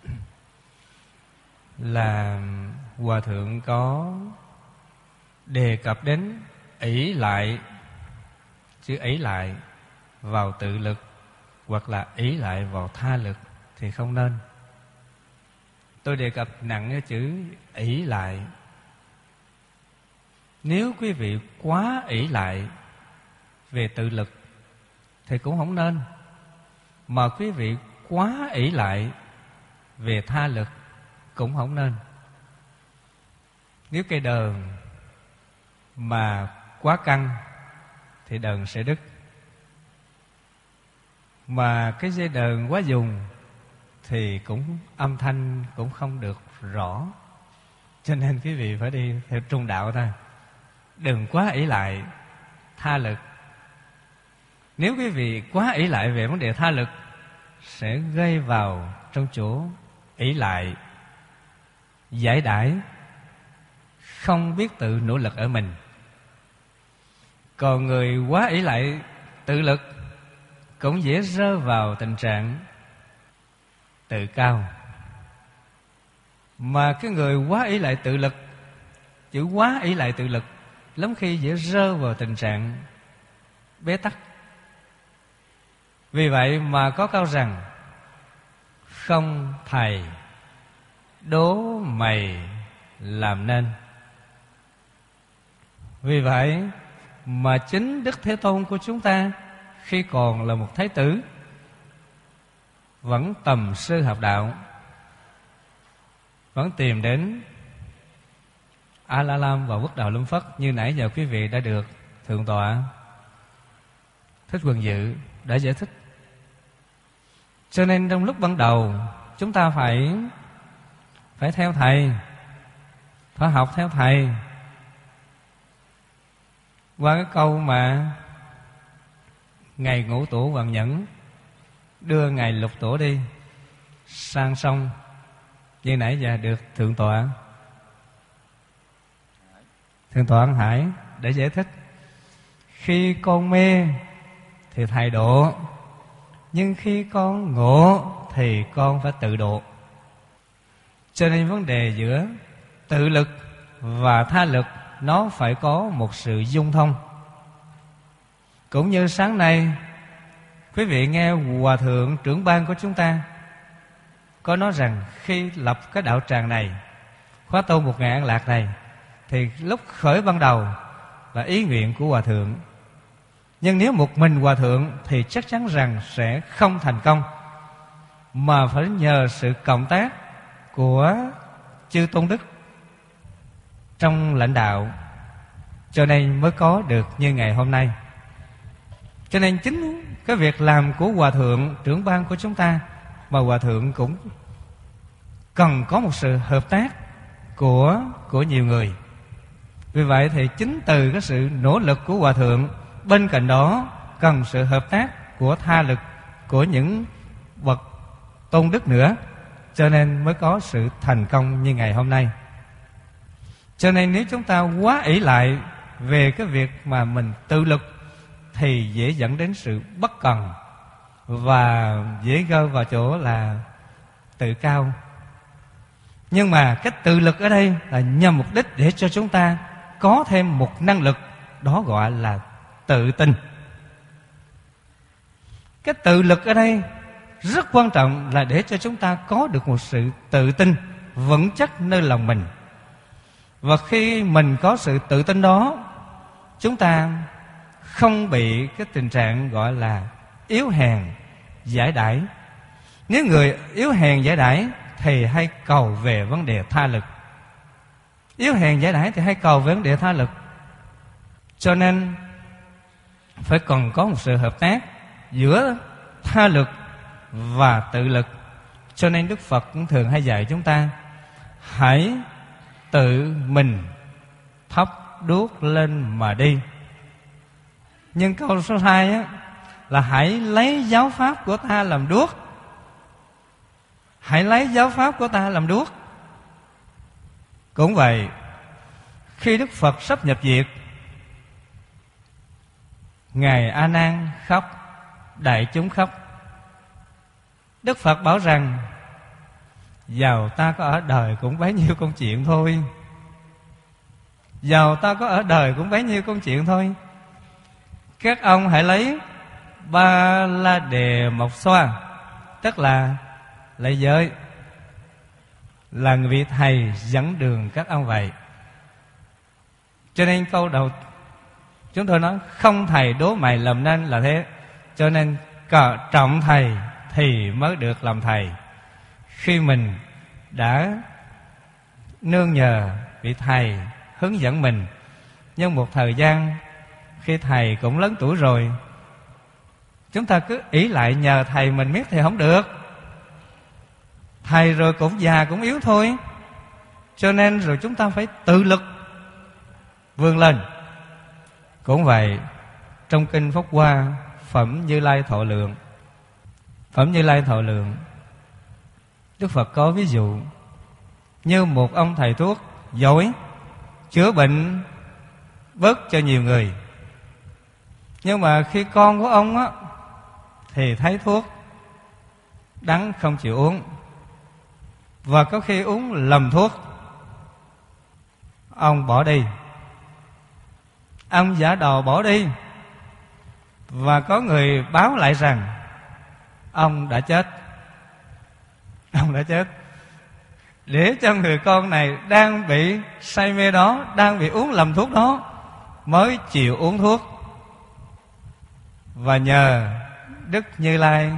[SPEAKER 5] là Hòa Thượng có đề cập đến ỷ lại, chữ ỷ lại vào tự lực hoặc là ỷ lại vào tha lực thì không nên. Tôi đề cập nặng cái chữ ỷ lại. Nếu quý vị quá ỷ lại về tự lực thì cũng không nên, mà quý vị quá ỷ lại về tha lực cũng không nên. Nếu cây đờn mà quá căng thì đờn sẽ đứt, mà cái dây đờn quá dùng thì cũng âm thanh cũng không được rõ. Cho nên quý vị phải đi theo trung đạo thôi, đừng quá ỷ lại tha lực. Nếu quý vị quá ỷ lại về vấn đề tha lực sẽ gây vào trong chỗ ỷ lại, giải đãi, không biết tự nỗ lực ở mình. Còn người quá ỷ lại tự lực cũng dễ rơi vào tình trạng tự cao. Mà cái người quá ỷ lại tự lực, chữ quá ỷ lại tự lực lắm khi dễ rơi vào tình trạng bế tắc. Vì vậy mà có câu rằng không thầy đố mày làm nên. Vì vậy mà chính Đức Thế Tôn của chúng ta khi còn là một thái tử vẫn tầm sư học đạo, vẫn tìm đến A La Lam và Quốc Đạo Lâm Phất, như nãy giờ quý vị đã được Thượng tọa Thích Quần Dự đã giải thích. Cho nên trong lúc ban đầu chúng ta phải phải theo thầy, phải học theo thầy. Qua cái câu mà Ngài Ngũ Tổ Hoàng Nhẫn đưa Ngài Lục Tổ đi sang sông, như nãy giờ được Thượng tọa Thượng tọa Ân Hải để giải thích. Khi con mê thì thầy độ, nhưng khi con ngộ thì con phải tự độ. Cho nên vấn đề giữa tự lực và tha lực nó phải có một sự dung thông. Cũng như sáng nay quý vị nghe Hòa Thượng Trưởng Ban của chúng ta có nói rằng khi lập cái đạo tràng này khóa tu một ngày an lạc này, thì lúc khởi ban đầu là ý nguyện của Hòa Thượng. Nhưng nếu một mình Hòa Thượng thì chắc chắn rằng sẽ không thành công, mà phải nhờ sự cộng tác của chư tôn đức trong lãnh đạo, cho nên mới có được như ngày hôm nay. Cho nên chính cái việc làm của Hòa Thượng, trưởng ban của chúng ta, mà Hòa Thượng cũng cần có một sự hợp tác của, của nhiều người. Vì vậy thì chính từ cái sự nỗ lực của Hòa Thượng, bên cạnh đó cần sự hợp tác của tha lực của những bậc tôn đức nữa, cho nên mới có sự thành công như ngày hôm nay. Cho nên nếu chúng ta quá ỷ lại về cái việc mà mình tự lực thì dễ dẫn đến sự bất cần và dễ rơi vào chỗ là tự cao. Nhưng mà cái tự lực ở đây là nhằm mục đích để cho chúng ta có thêm một năng lực, đó gọi là tự tin. Cái tự lực ở đây rất quan trọng là để cho chúng ta có được một sự tự tin vững chắc nơi lòng mình. Và khi mình có sự tự tin đó, chúng ta không bị cái tình trạng gọi là yếu hèn giải đãi. Nếu người yếu hèn giải đãi thì hay cầu về vấn đề tha lực. Yếu hèn giải đãi thì hay cầu về vấn đề tha lực. Cho nên phải còn có một sự hợp tác giữa tha lực và tự lực. Cho nên Đức Phật cũng thường hay dạy chúng ta hãy tự mình thắp đuốc lên mà đi. Nhưng câu số hai á, là hãy lấy giáo pháp của ta làm đuốc. Hãy lấy giáo pháp của ta làm đuốc. Cũng vậy, khi Đức Phật sắp nhập diệt, Ngài A Nan khóc, đại chúng khóc. Đức Phật bảo rằng dầu ta có ở đời cũng bấy nhiêu công chuyện thôi. Dầu ta có ở đời cũng bấy nhiêu công chuyện thôi. Các ông hãy lấy ba la đề mộc xoa, tức là lấy giới, là người vị thầy dẫn đường các ông vậy. Cho nên câu đầu chúng tôi nói không thầy đố mày làm nên là thế. Cho nên cờ trọng thầy thì mới được làm thầy. Khi mình đã nương nhờ vị thầy hướng dẫn mình, nhưng một thời gian khi thầy cũng lớn tuổi rồi, chúng ta cứ ỷ lại nhờ thầy mình biết thì không được. Thầy rồi cũng già cũng yếu thôi. Cho nên rồi chúng ta phải tự lực vươn lên. Cũng vậy, trong kinh Pháp Hoa, Phẩm Như Lai Thọ Lượng, Phẩm Như Lai Thọ Lượng, Đức Phật có ví dụ như một ông thầy thuốc giỏi, chữa bệnh bớt cho nhiều người. Nhưng mà khi con của ông á, thì thấy thuốc đắng không chịu uống, và có khi uống lầm thuốc, ông bỏ đi. Ông giả đò bỏ đi, và có người báo lại rằng ông đã chết. Ông đã chết. Để cho người con này đang bị say mê đó, đang bị uống lầm thuốc đó, mới chịu uống thuốc. Và nhờ Đức Như Lai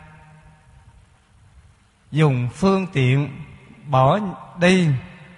[SPEAKER 5] dùng phương tiện bỏ đi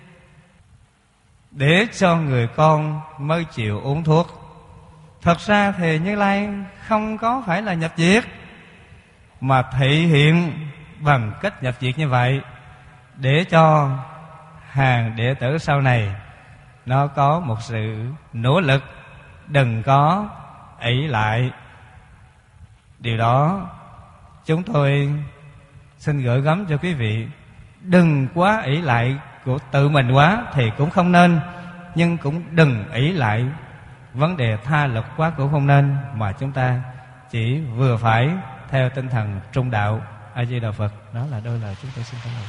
[SPEAKER 5] để cho người con mới chịu uống thuốc. Thật ra thì Như Lai không có phải là nhập diệt, mà thị hiện bằng cách nhập diệt như vậy để cho hàng đệ tử sau này nó có một sự nỗ lực, đừng có ỷ lại. Điều đó chúng tôi xin gửi gắm cho quý vị. Đừng quá ỷ lại của tự mình quá thì cũng không nên, nhưng cũng đừng ỷ lại vấn đề tha lực quá cũng không nên, mà chúng ta chỉ vừa phải theo tinh thần trung đạo. A Di Đà Phật. Đó là đôi lời chúng tôi xin cảm ơn.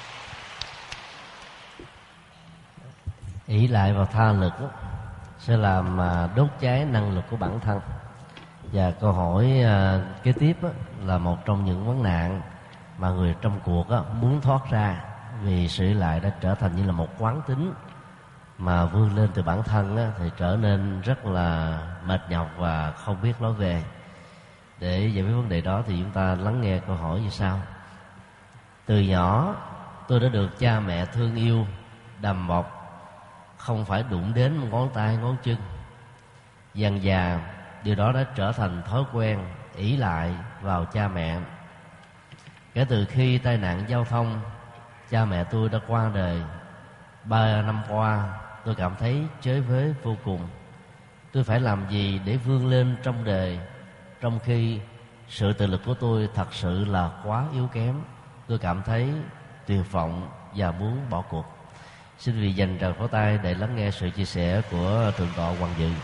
[SPEAKER 1] ỷ lại vào tha lực đó, sẽ làm đốt cháy năng lực của bản thân. Và câu hỏi uh, kế tiếp đó, là một trong những vấn nạn mà người trong cuộc đó, muốn thoát ra vì sự ỷ lại đã trở thành như là một quán tính, mà vươn lên từ bản thân á, thì trở nên rất là mệt nhọc và không biết lối về. Để giải quyết vấn đề đó thì chúng ta lắng nghe câu hỏi như sau. Từ nhỏ tôi đã được cha mẹ thương yêu, đầm bọc, không phải đụng đến ngón tay ngón chân. Dần dà điều đó đã trở thành thói quen ỷ lại vào cha mẹ. Kể từ khi tai nạn giao thông, cha mẹ tôi đã qua đời. Ba năm qua tôi cảm thấy chới với vô cùng. Tôi phải làm gì để vươn lên trong đời, trong khi sự tự lực của tôi thật sự là quá yếu kém. Tôi cảm thấy tuyệt vọng và muốn bỏ cuộc. Xin vì dành tràng pháo tay để lắng nghe sự chia sẻ của Thượng tọa Hoàng Dự.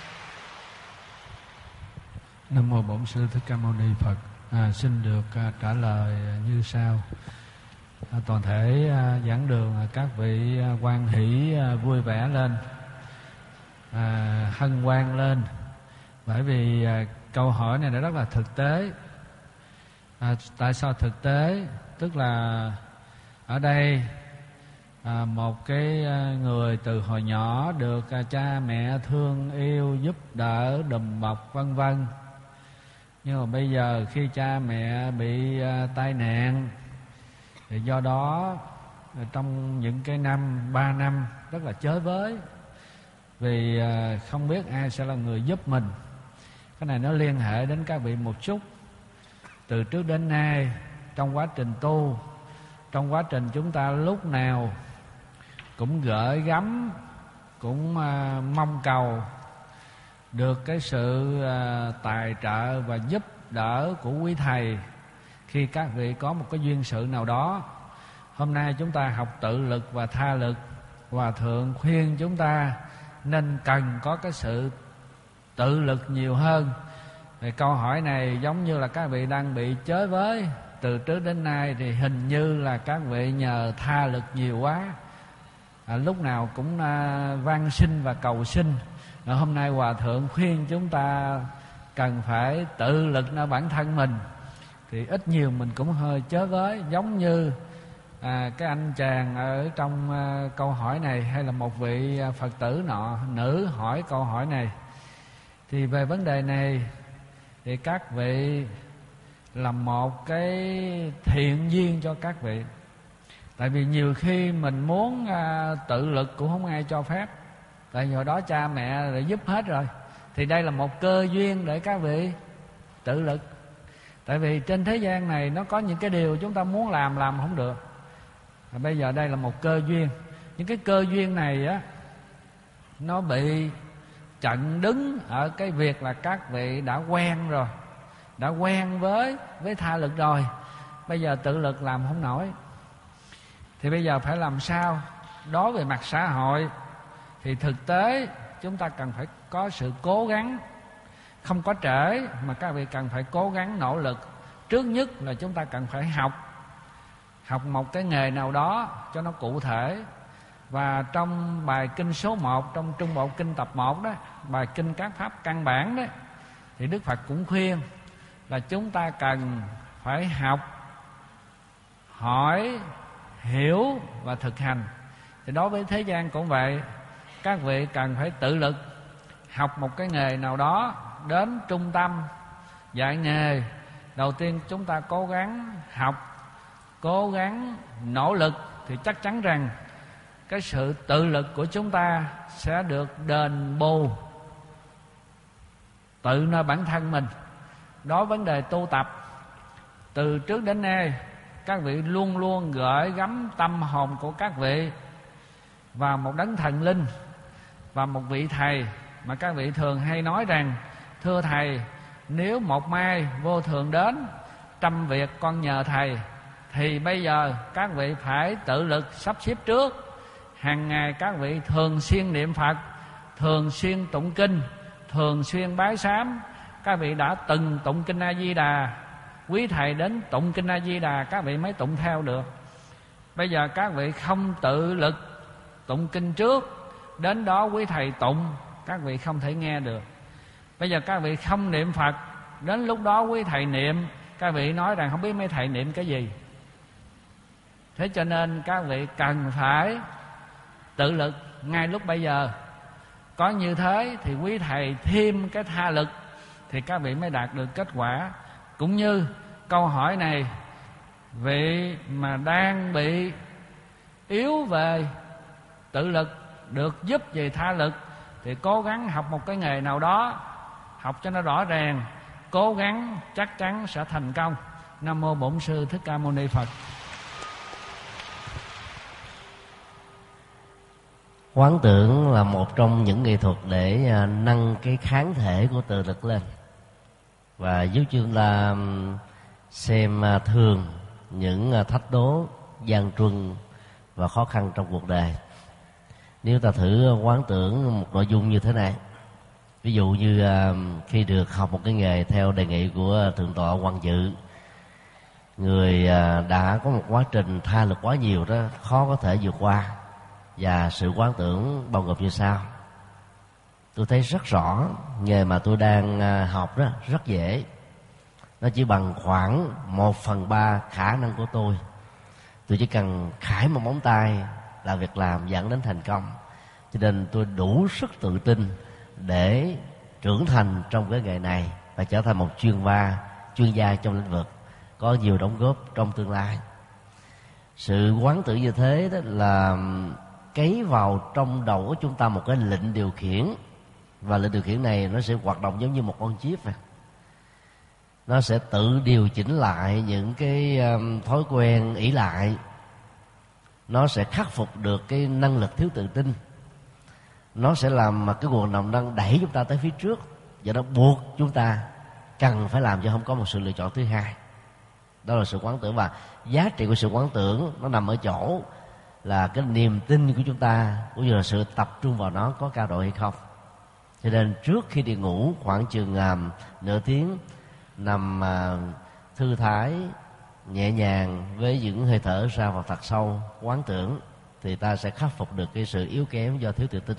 [SPEAKER 2] Nam mô Bổn Sư Thích Ca Mâu Ni Phật. À, xin được à, trả lời như sau. À, toàn thể à, giảng đường à, các vị à, hoan hỷ à, vui vẻ lên, à, hân hoan lên, bởi vì à, câu hỏi này rất là thực tế. À, tại sao thực tế? Tức là ở đây à, một cái người từ hồi nhỏ được à, cha mẹ thương yêu, giúp đỡ, đùm bọc vân vân. Nhưng mà bây giờ khi cha mẹ bị à, tai nạn, thì do đó trong những cái năm ba năm rất là chới với, vì à, không biết ai sẽ là người giúp mình. Cái này nó liên hệ đến các vị một chút. Từ trước đến nay, trong quá trình tu, trong quá trình chúng ta lúc nào cũng gửi gắm, cũng à, mong cầu được cái sự à, tài trợ và giúp đỡ của quý thầy khi các vị có một cái duyên sự nào đó. Hôm nay chúng ta học tự lực và tha lực. Hòa thượng khuyên chúng ta nên cần có cái sự tự lực nhiều hơn. Thì câu hỏi này giống như là các vị đang bị chới với. Từ trước đến nay thì hình như là các vị nhờ tha lực nhiều quá, à, lúc nào cũng à, van xin và cầu xin. À, hôm nay Hòa thượng khuyên chúng ta cần phải tự lực nơi bản thân mình, thì ít nhiều mình cũng hơi chới với. Giống như à, cái anh chàng ở trong à, câu hỏi này, hay là một vị Phật tử nọ nữ hỏi câu hỏi này, thì về vấn đề này thì các vị làm một cái thiện duyên cho các vị. Tại vì nhiều khi mình muốn à, tự lực cũng không ai cho phép, tại hồi đó cha mẹ đã giúp hết rồi. Thì đây là một cơ duyên để các vị tự lực. Tại vì trên thế gian này nó có những cái điều chúng ta muốn làm, làm không được. Và bây giờ đây là một cơ duyên. Những cái cơ duyên này á, nó bị chặn đứng ở cái việc là các vị đã quen rồi, đã quen với với tha lực rồi. Bây giờ tự lực làm không nổi, thì bây giờ phải làm sao? Đối với mặt xã hội thì thực tế chúng ta cần phải có sự cố gắng, không có trễ, mà các vị cần phải cố gắng nỗ lực. Trước nhất là chúng ta cần phải học học một cái nghề nào đó cho nó cụ thể. Và trong bài kinh số một, trong Trung Bộ Kinh tập một đó, bài kinh các pháp căn bản đó, thì Đức Phật cũng khuyên là chúng ta cần phải học, hỏi, hiểu và thực hành. Thì đối với thế gian cũng vậy, các vị cần phải tự lực, học một cái nghề nào đó, đến trung tâm dạy nghề. Đầu tiên chúng ta cố gắng học, cố gắng nỗ lực, thì chắc chắn rằng cái sự tự lực của chúng ta sẽ được đền bù tự nơi bản thân mình. Đối với vấn đề tu tập, từ trước đến nay các vị luôn luôn gửi gắm tâm hồn của các vị vào một đấng thần linh và một vị thầy mà các vị thường hay nói rằng: thưa thầy, nếu một mai vô thường đến, trăm việc con nhờ thầy. Thì bây giờ các vị phải tự lực sắp xếp trước. Hàng ngày các vị thường xuyên niệm Phật, thường xuyên tụng kinh, thường xuyên bái sám. Các vị đã từng tụng kinh A Di Đà, quý thầy đến tụng kinh A Di Đà các vị mới tụng theo được. Bây giờ các vị không tự lực tụng kinh trước, đến đó quý thầy tụng các vị không thể nghe được. Bây giờ các vị không niệm Phật, đến lúc đó quý thầy niệm, các vị nói rằng không biết mấy thầy niệm cái gì. Thế cho nên các vị cần phải tự lực ngay lúc bây giờ. Có như thế thì quý thầy thêm cái tha lực thì các vị mới đạt được kết quả. Cũng như câu hỏi này, vị mà đang bị yếu về tự lực, được giúp về tha lực thì cố gắng học một cái nghề nào đó, học cho nó rõ ràng, cố gắng chắc chắn sẽ thành công. Nam mô Bổn Sư Thích Ca Mâu Ni Phật.
[SPEAKER 1] Quán tưởng là một trong những nghệ thuật để nâng cái kháng thể của tự lực lên và giúp chúng ta xem thường những thách đố, gian truân và khó khăn trong cuộc đời. Nếu ta thử quán tưởng một nội dung như thế này, ví dụ như khi được học một cái nghề theo đề nghị của Thượng tọa Quang Dự, người đã có một quá trình tha lực quá nhiều đó, khó có thể vượt qua, và sự quán tưởng bao gồm như sau. Tôi thấy rất rõ nghề mà tôi đang học đó rất dễ, nó chỉ bằng khoảng một phần ba khả năng của tôi. Tôi chỉ cần khải một móng tay là việc làm dẫn đến thành công, cho nên tôi đủ sức tự tin để trưởng thành trong cái nghề này và trở thành một chuyên gia chuyên gia trong lĩnh vực, có nhiều đóng góp trong tương lai. Sự quán tưởng như thế đó là cấy vào trong đầu của chúng ta một cái lệnh điều khiển, và lệnh điều khiển này nó sẽ hoạt động giống như một con chip này. Nó sẽ tự điều chỉnh lại những cái thói quen ỷ lại, nó sẽ khắc phục được cái năng lực thiếu tự tin, nó sẽ làm mà cái nguồn động năng đẩy chúng ta tới phía trước, và nó buộc chúng ta cần phải làm cho không có một sự lựa chọn thứ hai. Đó là sự quán tưởng, và giá trị của sự quán tưởng nó nằm ở chỗ là cái niềm tin của chúng ta, cũng như là sự tập trung vào nó có cao độ hay không. Cho nên trước khi đi ngủ khoảng chừng uh, nửa tiếng nằm uh, thư thái nhẹ nhàng với những hơi thở ra vào thật sâu, quán tưởng, thì ta sẽ khắc phục được cái sự yếu kém do thiếu tự tin.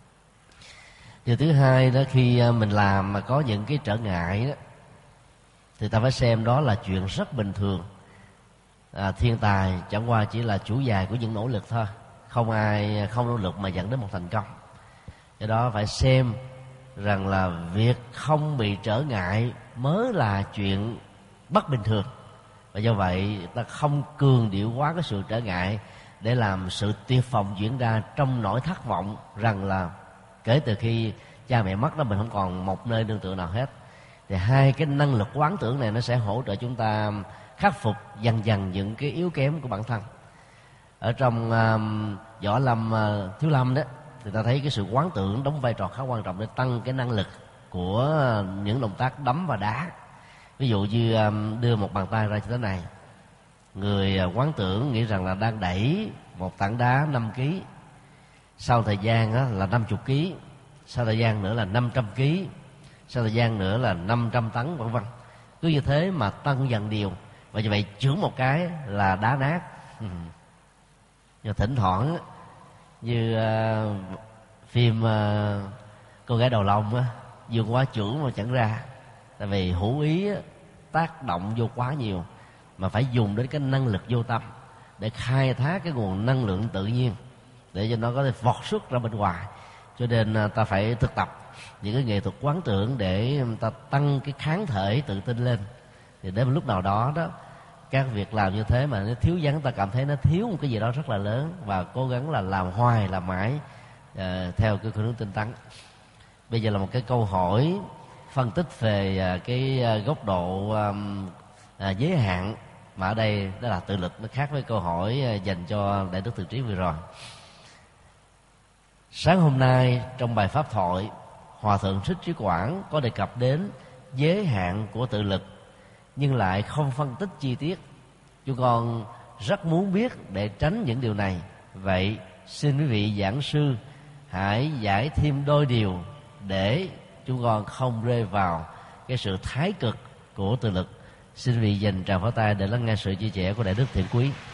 [SPEAKER 1] Điều thứ hai đó, khi uh, mình làm mà có những cái trở ngại đó, thì ta phải xem đó là chuyện rất bình thường. À, thiên tài chẳng qua chỉ là chủ dài của những nỗ lực thôi, không ai không nỗ lực mà dẫn đến một thành công. Do đó phải xem rằng là việc không bị trở ngại mới là chuyện bất bình thường, và do vậy ta không cường điệu quá cái sự trở ngại để làm sự tuyệt vọng diễn ra trong nỗi thất vọng rằng là kể từ khi cha mẹ mất đó mình không còn một nơi nương tựa nào hết. Thì hai cái năng lực quán tưởng này nó sẽ hỗ trợ chúng ta khắc phục dần dần những cái yếu kém của bản thân. Ở trong uh, võ lâm uh, thiếu lâm đó, thì ta thấy cái sự quán tưởng đóng vai trò khá quan trọng để tăng cái năng lực của uh, những động tác đấm và đá. Ví dụ như um, đưa một bàn tay ra như thế này, người uh, quán tưởng nghĩ rằng là đang đẩy một tảng đá năm ký, sau thời gian đó là năm mươi ký, sau thời gian nữa là năm trăm ký, sau thời gian nữa là năm trăm tấn, vân vân. Cứ như thế mà tăng dần đều, và như vậy chưởng một cái là đá nát. Ừ. Nhưng thỉnh thoảng như uh, phim uh, Cô Gái Đầu Lông á, vượt quá chưởng mà chẳng ra, tại vì hữu ý tác động vô quá nhiều, mà phải dùng đến cái năng lực vô tâm để khai thác cái nguồn năng lượng tự nhiên để cho nó có thể vọt xuất ra bên ngoài. Cho nên uh, ta phải thực tập những cái nghệ thuật quán tưởng để ta tăng cái kháng thể tự tin lên. Thì đến một lúc nào đó đó, các việc làm như thế mà nó thiếu vắng, ta cảm thấy nó thiếu một cái gì đó rất là lớn, và cố gắng là làm hoài làm mãi uh, theo cái khuynh hướng tinh tấn. Bây giờ là một cái câu hỏi phân tích về uh, cái uh, góc độ um, uh, giới hạn, mà ở đây đó là tự lực, nó khác với câu hỏi uh, dành cho Đại Đức Từ Trí vừa rồi. Sáng hôm nay trong bài pháp thoại, Hòa thượng Thích Trí Quảng có đề cập đến giới hạn của tự lực, nhưng lại không phân tích chi tiết. Chúng con rất muốn biết để tránh những điều này. Vậy xin quý vị giảng sư hãy giải thêm đôi điều để chúng con không rơi vào cái sự thái cực của tự lực. Xin quý vị dành tràng pháo tay để lắng nghe sự chia sẻ của Đại Đức Thiện Quý.